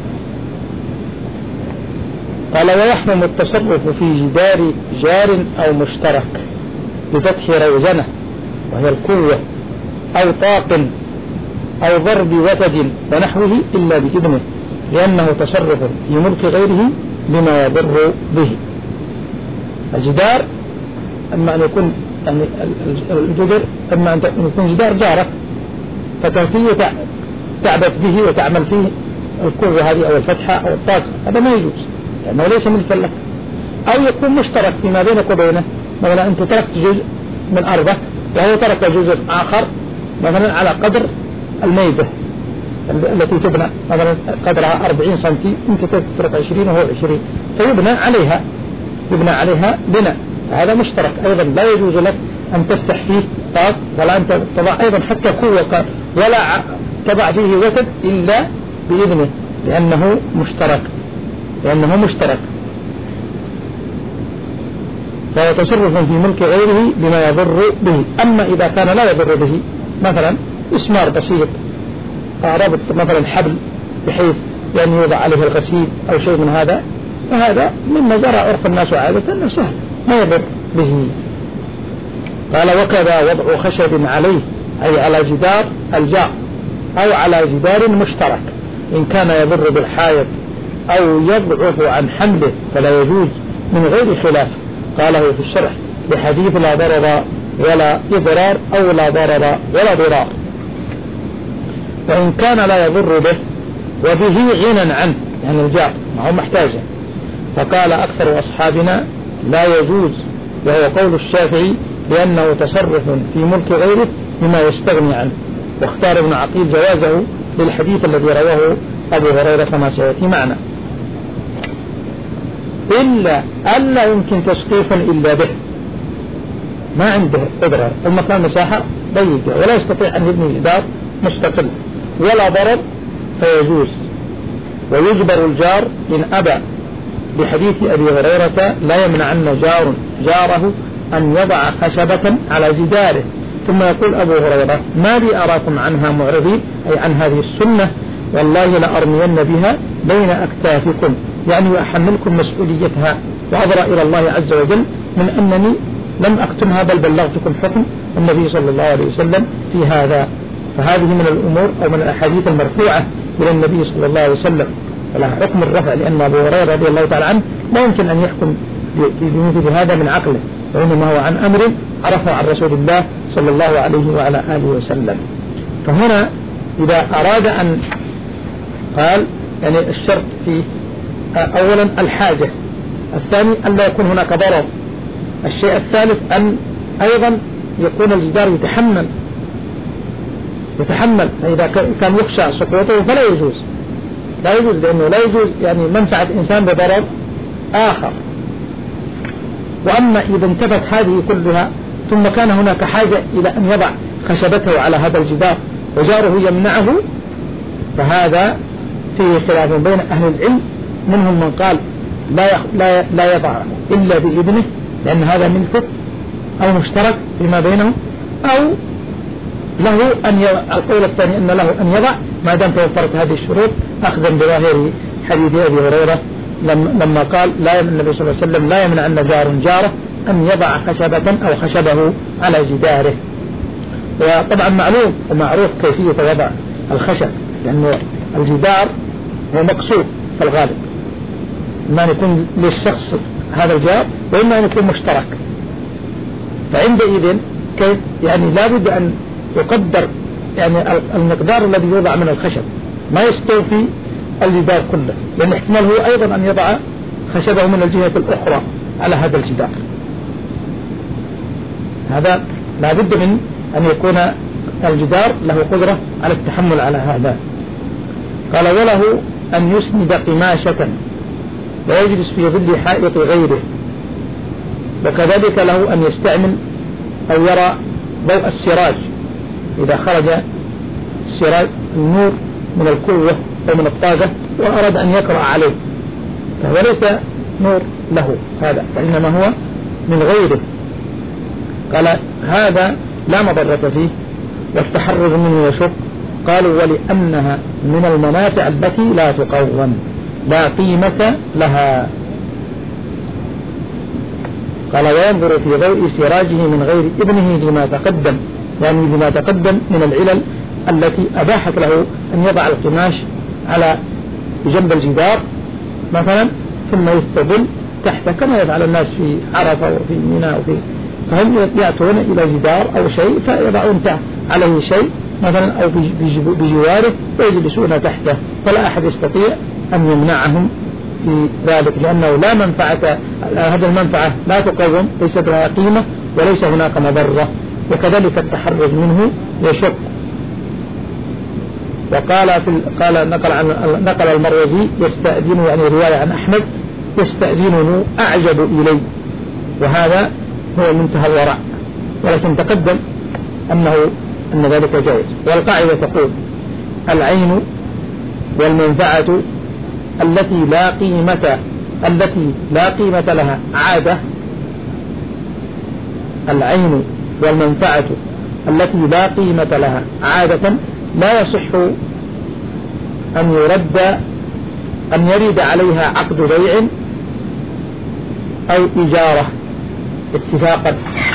قال ويحرم التصرف في جدار جار أو مشترك بفتح روزنة وهي القوة أو طاق أو ضرب وتد ونحوه إلا بإذنه، لأنه تصرف في ملك غيره بما يضر به. الجدار أما أن يكون يعني الجدر أما أن يكون جدار جارك فتنفيه تعبث به وتعمل فيه القوة هذه أو الفتحة أو الطاق، هذا ما يجوز لأنه ليس ملكا لك. أو يكون مشترك فيما بينك وبينه، مثلا أنت تركت جزء من أرضك وهو ترك جزء آخر مثلا على قدر الميدة التي تبنى مثلا قدرها أربعين سنتي، أنت تترك عشرين وهو عشرين فيبنى عليها يبنى عليها بناء، هذا مشترك أيضا لا يجوز لك أن تفتح فيه طاق ولا أن تضع أيضا حتى قوة ولا تضع فيه وتد إلا بإذنه لأنه مشترك لأنه مشترك فهو تصرف في ملك غيره بما يضر به. أما إذا كان لا يضر به مثلا إسمار بسيط ربط مثلا حبل بحيث يعني يوضع عليه الغسيل أو شيء من هذا، فهذا مما جرى عرف الناس عادة أنه سهل ما يضر به. قال وكذا وضع خشب عليه أي على جدار الجار أو على جدار مشترك إن كان يضر بالحائط أو يضعف عن حمله فلا يجوز من غير خلاف. قاله في الشرح بحديث لا ضرر ولا إضرار أو لا ضرر ولا ضرار. وإن كان لا يضر به وبه غنى عنه يعني الجار ما هو محتاجه، فقال أكثر أصحابنا لا يجوز، وهو قول الشافعي لأنه تصرف في ملك غيره بما يستغني عنه. واختار ابن عقيل جوازه للحديث الذي رواه أبو هريرة كما سيأتي معنا. إلا ألا يمكن تسقيف إلا به، ما عنده قدرة، المكان مساحة ضيقة ولا يستطيع أن يبني جدار مستقل ولا ضرر فيجوز. ويجبر الجار إن أبى بحديث أبي هريرة لا يمنعن جار جاره أن يضع خشبة على جداره. ثم يقول أبو هريرة ما لي أراكم عنها معرضين، أي عن هذه السنة، والله لأرمين بها بين أكتافكم، يعني أحملكم مسؤوليتها وأبرأ إلى الله عز وجل من أنني لم أكتمها بل بلغتكم حكم النبي صلى الله عليه وسلم في هذا. فهذه من الأمور أو من الأحاديث المرفوعة إلى النبي صلى الله عليه وسلم، فلها حكم الرفع، لأن أبو هريرة رضي الله تعالى عنه لا يمكن أن يحكم بمثل هذا من عقله، وإنما هو عن أمر عرفه عن رسول الله صلى الله عليه وعلى آله وسلم. فهنا إذا أراد أن قال يعني الشرط في أولا الحاجة، الثاني أن لا يكون هناك ضرر، الشيء الثالث أن أيضا يكون الجدار يتحمل يتحمل فإذا كان يخشى سقوطه فلا يجوز لا يجوز لأنه لا يجوز يعني منفعة إنسان بضرر آخر. وأما إذا انتفت هذه كلها ثم كان هناك حاجة إلى أن يضع خشبته على هذا الجدار وجاره يمنعه، فهذا فيه خلاف بين أهل العلم، منهم من قال لا لا لا يضع إلا بإذنه لأن هذا ملكه أو مشترك فيما بينهم، أو له أن يضع. القول الثاني أن له أن يضع ما دام توفرت هذه الشروط، أخذا بظاهر حديث أبي هريرة لما قال لا النبي صلى الله عليه وسلم لا يمنع أن جار جاره أن يضع خشبة أو خشبه على جداره. وطبعا معلوم ومعروف كيفية وضع الخشب، لأنه الجدار هو مقصود في الغالب، ما يكون للشخص هذا الجار وإما أن يكون مشترك. فعندئذ كيف يعني لابد أن يقدر يعني المقدار الذي يوضع من الخشب ما يستوفي الجدار كله، لأن احتمال هو أيضا أن يضع خشبه من الجهة الأخرى على هذا الجدار. هذا لابد من أن يكون الجدار له قدرة على التحمل على هذا. قال وله أن يسند قماشة ويجلس في ظل حائط غيره، وكذلك له أن يستعمل أو يرى ضوء السراج إذا خرج السراج النور من القوة أو من الطاقة وأراد أن يقرأ عليه، فهو ليس نور له هذا، فإنما هو من غيره. قال هذا لا مضرة فيه والتحرز منه يشق. قالوا ولأنها من المنافع التي لا تقوم لا قيمة لها. قال وينظر في ضوء سراجه من غير ابنه لما تقدم، يعني لما تقدم من العلل التي أباحت له أن يضع القماش على جنب الجدار مثلا ثم يستظل تحت كما يفعل الناس في عرفة وفي منى وفي، فهم يأتون إلى جدار أو شيء فيضعون عليه شيء مثلا أو بجواره ويجلسون تحته، فلا أحد يستطيع أن يمنعهم في ذلك، لأنه لا منفعة، هذه المنفعة لا تقوم، ليس لها قيمة وليس هناك مضرة، وكذلك التحرز منه يشق. وقال في قال نقل عن نقل المروزي يستأذن، يعني رواية عن أحمد يستأذنه أعجب إلي، وهذا هو منتهى الورع، ولكن تقدم أنه أن ذلك جائز. والقاعدة تقول العين والمنفعة التي لا قيمة التي لا قيمة لها عادة، العين والمنفعة التي لا قيمة لها عادة لا يصح أن يرد أن يرد عليها عقد بيع أو إجارة اتفاقا.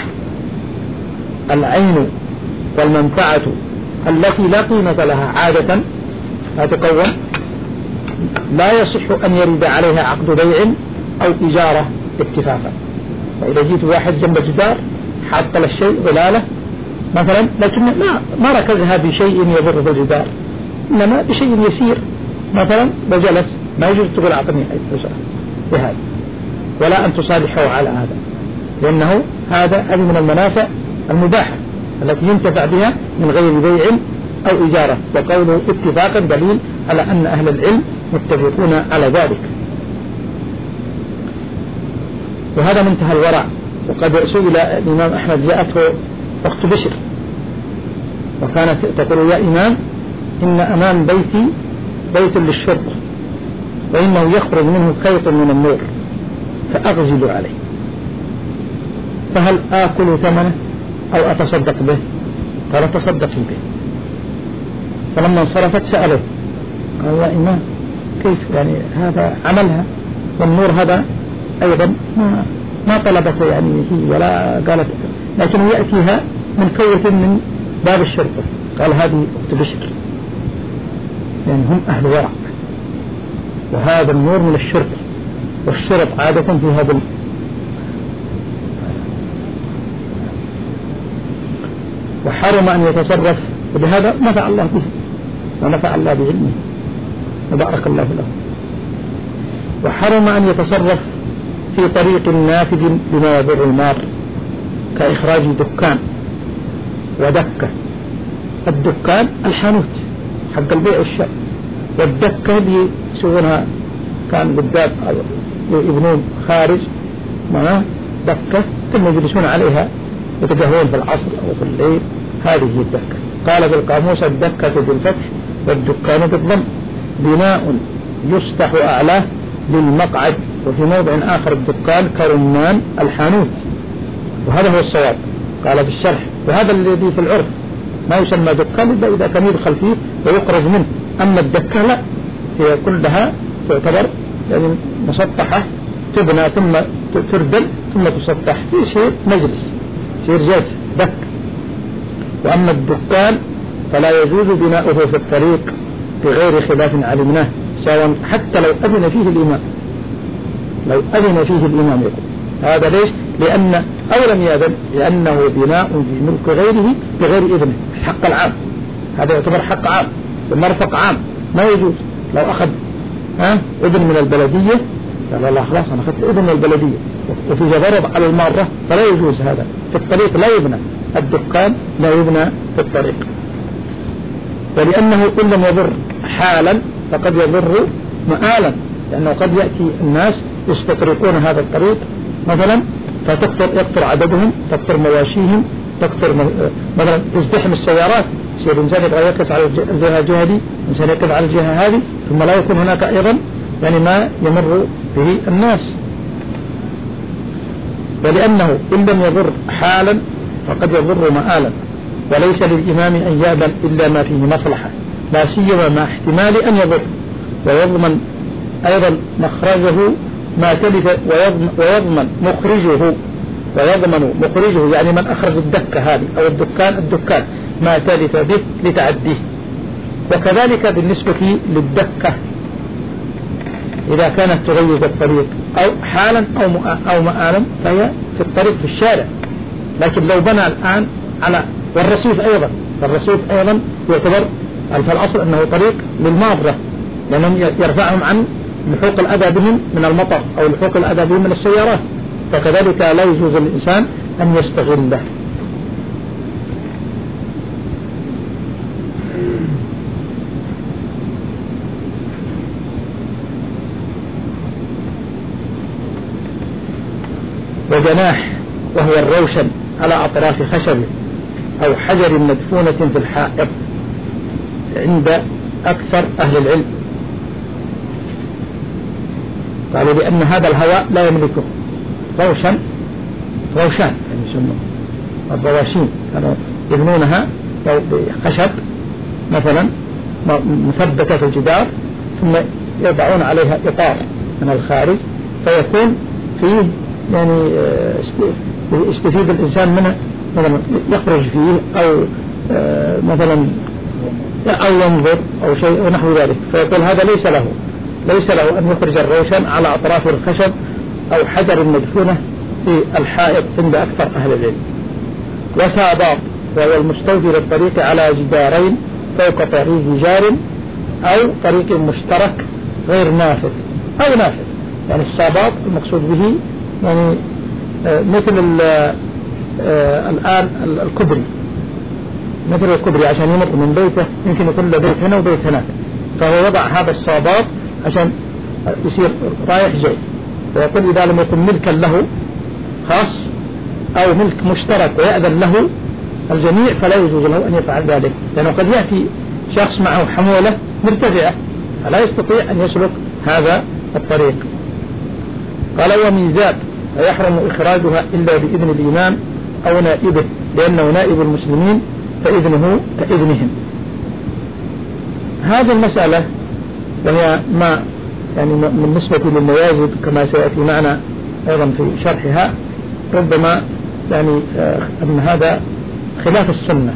العين والمنفعة التي لا قيمة لها عادة لا تقوم لا يصح أن يرد عليها عقد بيع أو إجارة اتفاقا. فإذا جيت واحد جنب جدار حاط له الشيء ظلاله مثلا، لكن ما ما ركزها بشيء يضر في الجدار، إنما بشيء يسير مثلا وجلس، ما يجوز تقول أعطني بهذا ولا أن تصالحه على هذا، لأنه هذا هذه من المنافع المباحة التي ينتفع بها من غير بيع أو إجارة. وقوله اتفاقا دليل على أن أهل العلم متفقون على ذلك، وهذا منتهى الورع. وقد سئل الإمام أحمد جاءته أخت بشر وكانت تقول يا إمام إن أمام بيتي بيت للشرطة وإنه يخرج منه خيط من النور فأغزل عليه، فهل آكل ثمنه أو أتصدق به؟ قال تصدق به. فلما انصرفت سأله قال يا إمام كيف يعني هذا عملها والنور هذا أيضا ما ما طلبت يعني هي ولا قالت، لكن يأتيها من كوة من باب الشرطة. قال هذه أخت بشر، يعني هم أهل ورع، وهذا النور من الشرطة، والشرط عادة في هذا. وحرم أن يتصرف بهذا، نفع الله به ونفع الله بعلمه وبارك الله له. وحرم أن يتصرف في طريق نافذ بما يضر المار، كإخراج دكان ودكة. الدكان الحانوت حق البيع والشراء، والدكة اللي يسوونها كان قدام يبنون خارج معاه دكة ثم يجلسون عليها يتقهون في العصر أو في الليل، هذه هي الدكة. قال في القاموس الدكة بالفتح والدكان بالضم، بناء يسطح أعلاه للمقعد. وفي موضع آخر الدكان كرمان الحانوت، وهذا هو الصواب. قال بالشرح وهذا الذي في العرف ما يسمى دكان إلا إذا كان يدخل فيه ويخرج منه، أما الدكة لا، هي كلها تعتبر يعني مسطحة، تبنى ثم تردل ثم تسطح، في شيء مجلس شيء جلس دك. وأما الدكان فلا يجوز بناؤه في الطريق بغير خلاف علمناه، سواء حتى لو أذن فيه الإمام، لو أذن فيه الإمام يقول هذا ليش؟ لأن أو لم يأذن، لأنه بناء في ملك غيره بغير إذنه، حق العام، هذا يعتبر حق عام ومرفق عام، ما يجوز. لو أخذ ها إذن من البلدية قال الله خلاص أنا أخذت إذن من البلدية وفي ضرب على المارة، فلا يجوز هذا. في الطريق لا يبنى الدكان، لا يبنى في الطريق. ولأنه إن لم يضر حالا فقد يضر مآلا، لأنه قد يأتي الناس يستطرقون هذا الطريق مثلا فتكثر يكثر عددهم، تكثر مواشيهم، تكثر مثلا تزدحم السيارات، يصير الإنسان يبغى يقف على الجهة هذه، الإنسان يقف على الجهة هذه، ثم لا يكون هناك أيضا يعني ما يمر به الناس. ولأنه إن لم يضر حالا فقد يضر مآلا، وليس للإمام أن يأذن إلا ما فيه مصلحة، لا سيما مع احتمال أن يضر، ويضمن أيضا مخرجه ما تلف، ويضمن, ويضمن مخرجه ويضمن مخرجه يعني من أخرج الدكة هذه أو الدكان الدكان ما تلف به لتعديه. وكذلك بالنسبة للدكة إذا كانت تغيظ الطريق أو حالا أو أو مآلا فهي في الطريق في الشارع، لكن لو بنى الآن على والرصيف أيضا، فالرصيف أيضا يعتبر فالأصل أنه طريق للمارة، لأنهم يرفعهم عن لحوق الأذى بهم من المطر أو لحوق الأذى بهم من السيارات، فكذلك لا يجوز للإنسان أن يستغله. وجناح وهو الروشن على أطراف خشب أو حجر مدفونة في الحائط عند أكثر أهل العلم، قالوا لأن هذا الهواء لا يملكه. روشن روشان يعني يسمونه الرواشين، كانوا يبنونها بخشب مثلا مثبتة في الجدار ثم يضعون عليها إطار من الخارج، فيكون فيه يعني يستفيد الإنسان منه، مثلا يخرج فيه أو مثلا أو ينظر أو شيء نحو ذلك، فيقول هذا ليس له ليس له أن يخرج الروشن على أطراف الخشب أو حجر مدفونة في الحائط عند أكثر أهل العلم. وساباط وهو المستوفي للطريق على جدارين فوق طريق جار أو طريق مشترك غير نافذ أو نافذ، يعني الساباط المقصود به يعني مثل الآن الكبري، مثل الكبري عشان يمر من بيته يمكن يكون له بيت هنا وبيت هناك، فهو وضع هذا الساباط عشان يصير رايح جاي، ويقول إذا لم يكن ملكا له خاص أو ملك مشترك ويأذن له الجميع فلا يجوز له أن يفعل ذلك، لأنه قد يأتي شخص معه حمولة مرتفعة فلا يستطيع أن يسلك هذا الطريق. قال وميزاب فيحرم إخراجها إلا بإذن الإمام أو نائبه، لأنه نائب المسلمين فإذنه كإذنهم. هذه المسألة وهي ما يعني بالنسبة للميازب كما سيأتي معنا أيضا في شرحها، ربما يعني أن هذا خلاف السنة،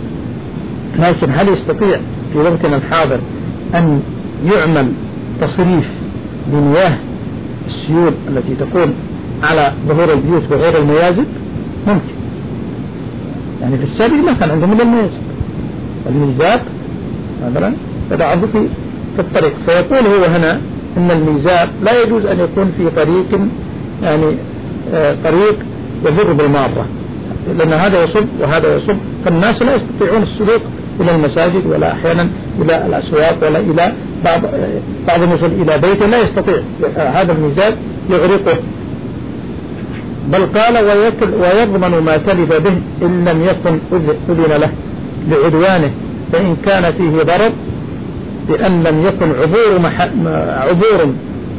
لكن هل يستطيع في وقتنا الحاضر أن يعمل تصريف لمياه السيول التي تكون على ظهور البيوت بغير الميازب؟ ممكن. يعني في السابق ما كان عندهم من الميازب، الميزاب مثلا يضعه في في الطريق، فيقول هو هنا أن الميزاب لا يجوز أن يكون في طريق يعني آه طريق يضر بالمارة، لأن هذا يصب وهذا يصب، فالناس لا يستطيعون السلوك إلى المساجد ولا أحيانا إلى الأسواق ولا إلى بعض بعض يصل إلى بيته لا يستطيع هذا الميزاب يغرقه. بل قال ويضمن ما تلف به إن لم يكن أذن له لعدوانه، فإن كان فيه ضرر بأن لم يكن عبور مح... عبور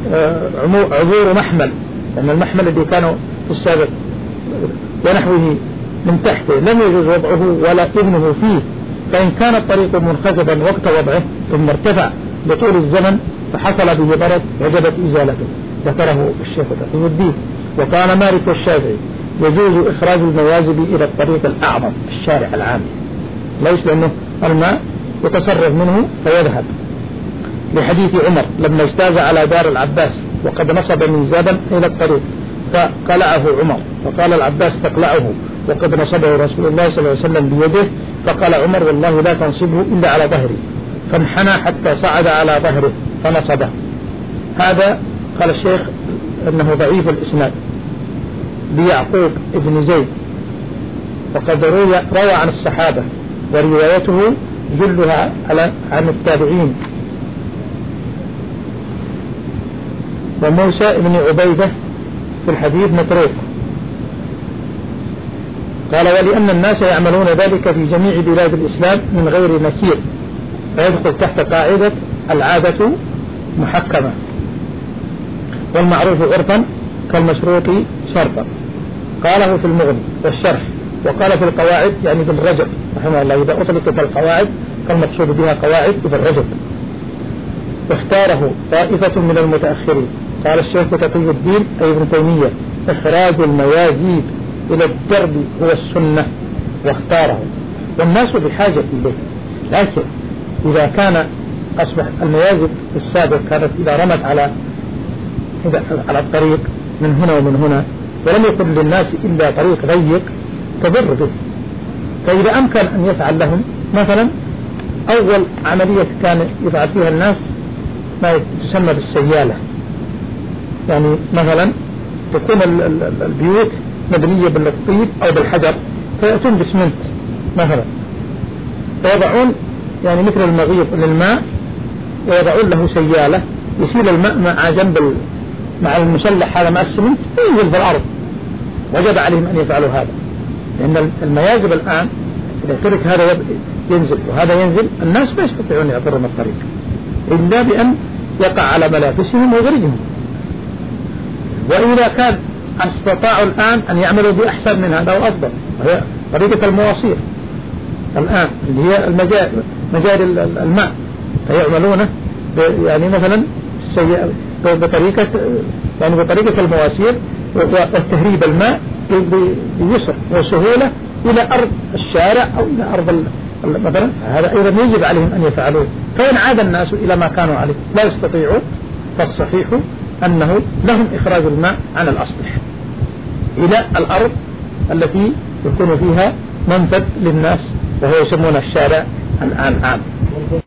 عبور محمل، لأن المحمل الذي كانوا في السابق ونحوه من تحته لم يجوز وضعه ولا إذنه فيه، فإن كان الطريق منخفضا وقت وضعه ثم ارتفع لطول الزمن فحصل به ضرر وجبت إزالته. ذكره الشيخ تقي الدين. وقال مالك والشافعي يجوز إخراج الميازب إلى الطريق الأعظم الشارع العام، ليس لأنه الماء يتصرف منه فيذهب، لحديث عمر لما اجتاز على دار العباس وقد نصب ميزابا إلى الطريق فقلعه عمر، فقال العباس تقلعه وقد نصبه رسول الله صلى الله عليه وسلم بيده، فقال عمر والله لا تنصبه إلا على ظهري، فانحنى حتى صعد على ظهره فنصبه. هذا قال الشيخ أنه ضعيف الإسناد ليعقوب ابن زيد، وقد روى, روى عن الصحابة وروايته جلها على عن التابعين. وموسى ابن عبيدة في الحديث متروك. قال ولأن الناس يعملون ذلك في جميع بلاد الإسلام من غير نكير، فيدخل تحت قاعدة العادة محكمة والمعروف عرفا كالمشروط شرطا. قاله في المغني والشرح، وقال في القواعد يعني في الرجب رحمه الله إذا أطلقت القواعد فالمقصود بها قواعد في الرجب. واختاره طائفة من المتأخرين. قال الشيخ تقي الدين أي ابن تيمية إخراج الميازيب إلى الدرب هو السنة واختاره، والناس بحاجة إليه. لكن إذا كان أصبح الميازب في السابق كانت إذا رمت على على الطريق من هنا ومن هنا ولم يكن للناس إلا طريق ضيق تضر به، فإذا أمكن أن يفعل لهم مثلا أول عملية كان يفعل فيها الناس ما تسمى بالسيالة، يعني مثلا تكون البيوت مبنية بالطيب أو بالحجر فيأتون بسمنت مثلا فيضعون يعني مثل المغيط للماء ويضعون له سيالة يسيل الماء مع جنب مع المسلح هذا مع السمنت ينزل في الأرض. وجب عليهم أن يفعلوا هذا، لأن الميازب الآن إذا ترك هذا ينزل وهذا ينزل الناس ما يستطيعون يعبرون الطريق إلا بأن يقع على ملابسهم وغيرهم. وإذا كان استطاعوا الآن أن يعملوا بأحسن من هذا وأفضل، وهي طريقة المواصير الآن اللي هي المجاري مجاري الماء، فيعملونه يعني مثلا بطريقة يعني بطريقة المواسير وتهريب الماء بيسر وسهولة إلى أرض الشارع أو إلى أرض مثلا. هذا أيضا يجب عليهم أن يفعلوه. فإن عاد الناس إلى ما كانوا عليه لا يستطيعوا فالصحيح أنه لهم إخراج الماء عن الأسطح إلى الأرض التي يكون فيها منفذ للناس وهو يسمون الشارع الآن عام.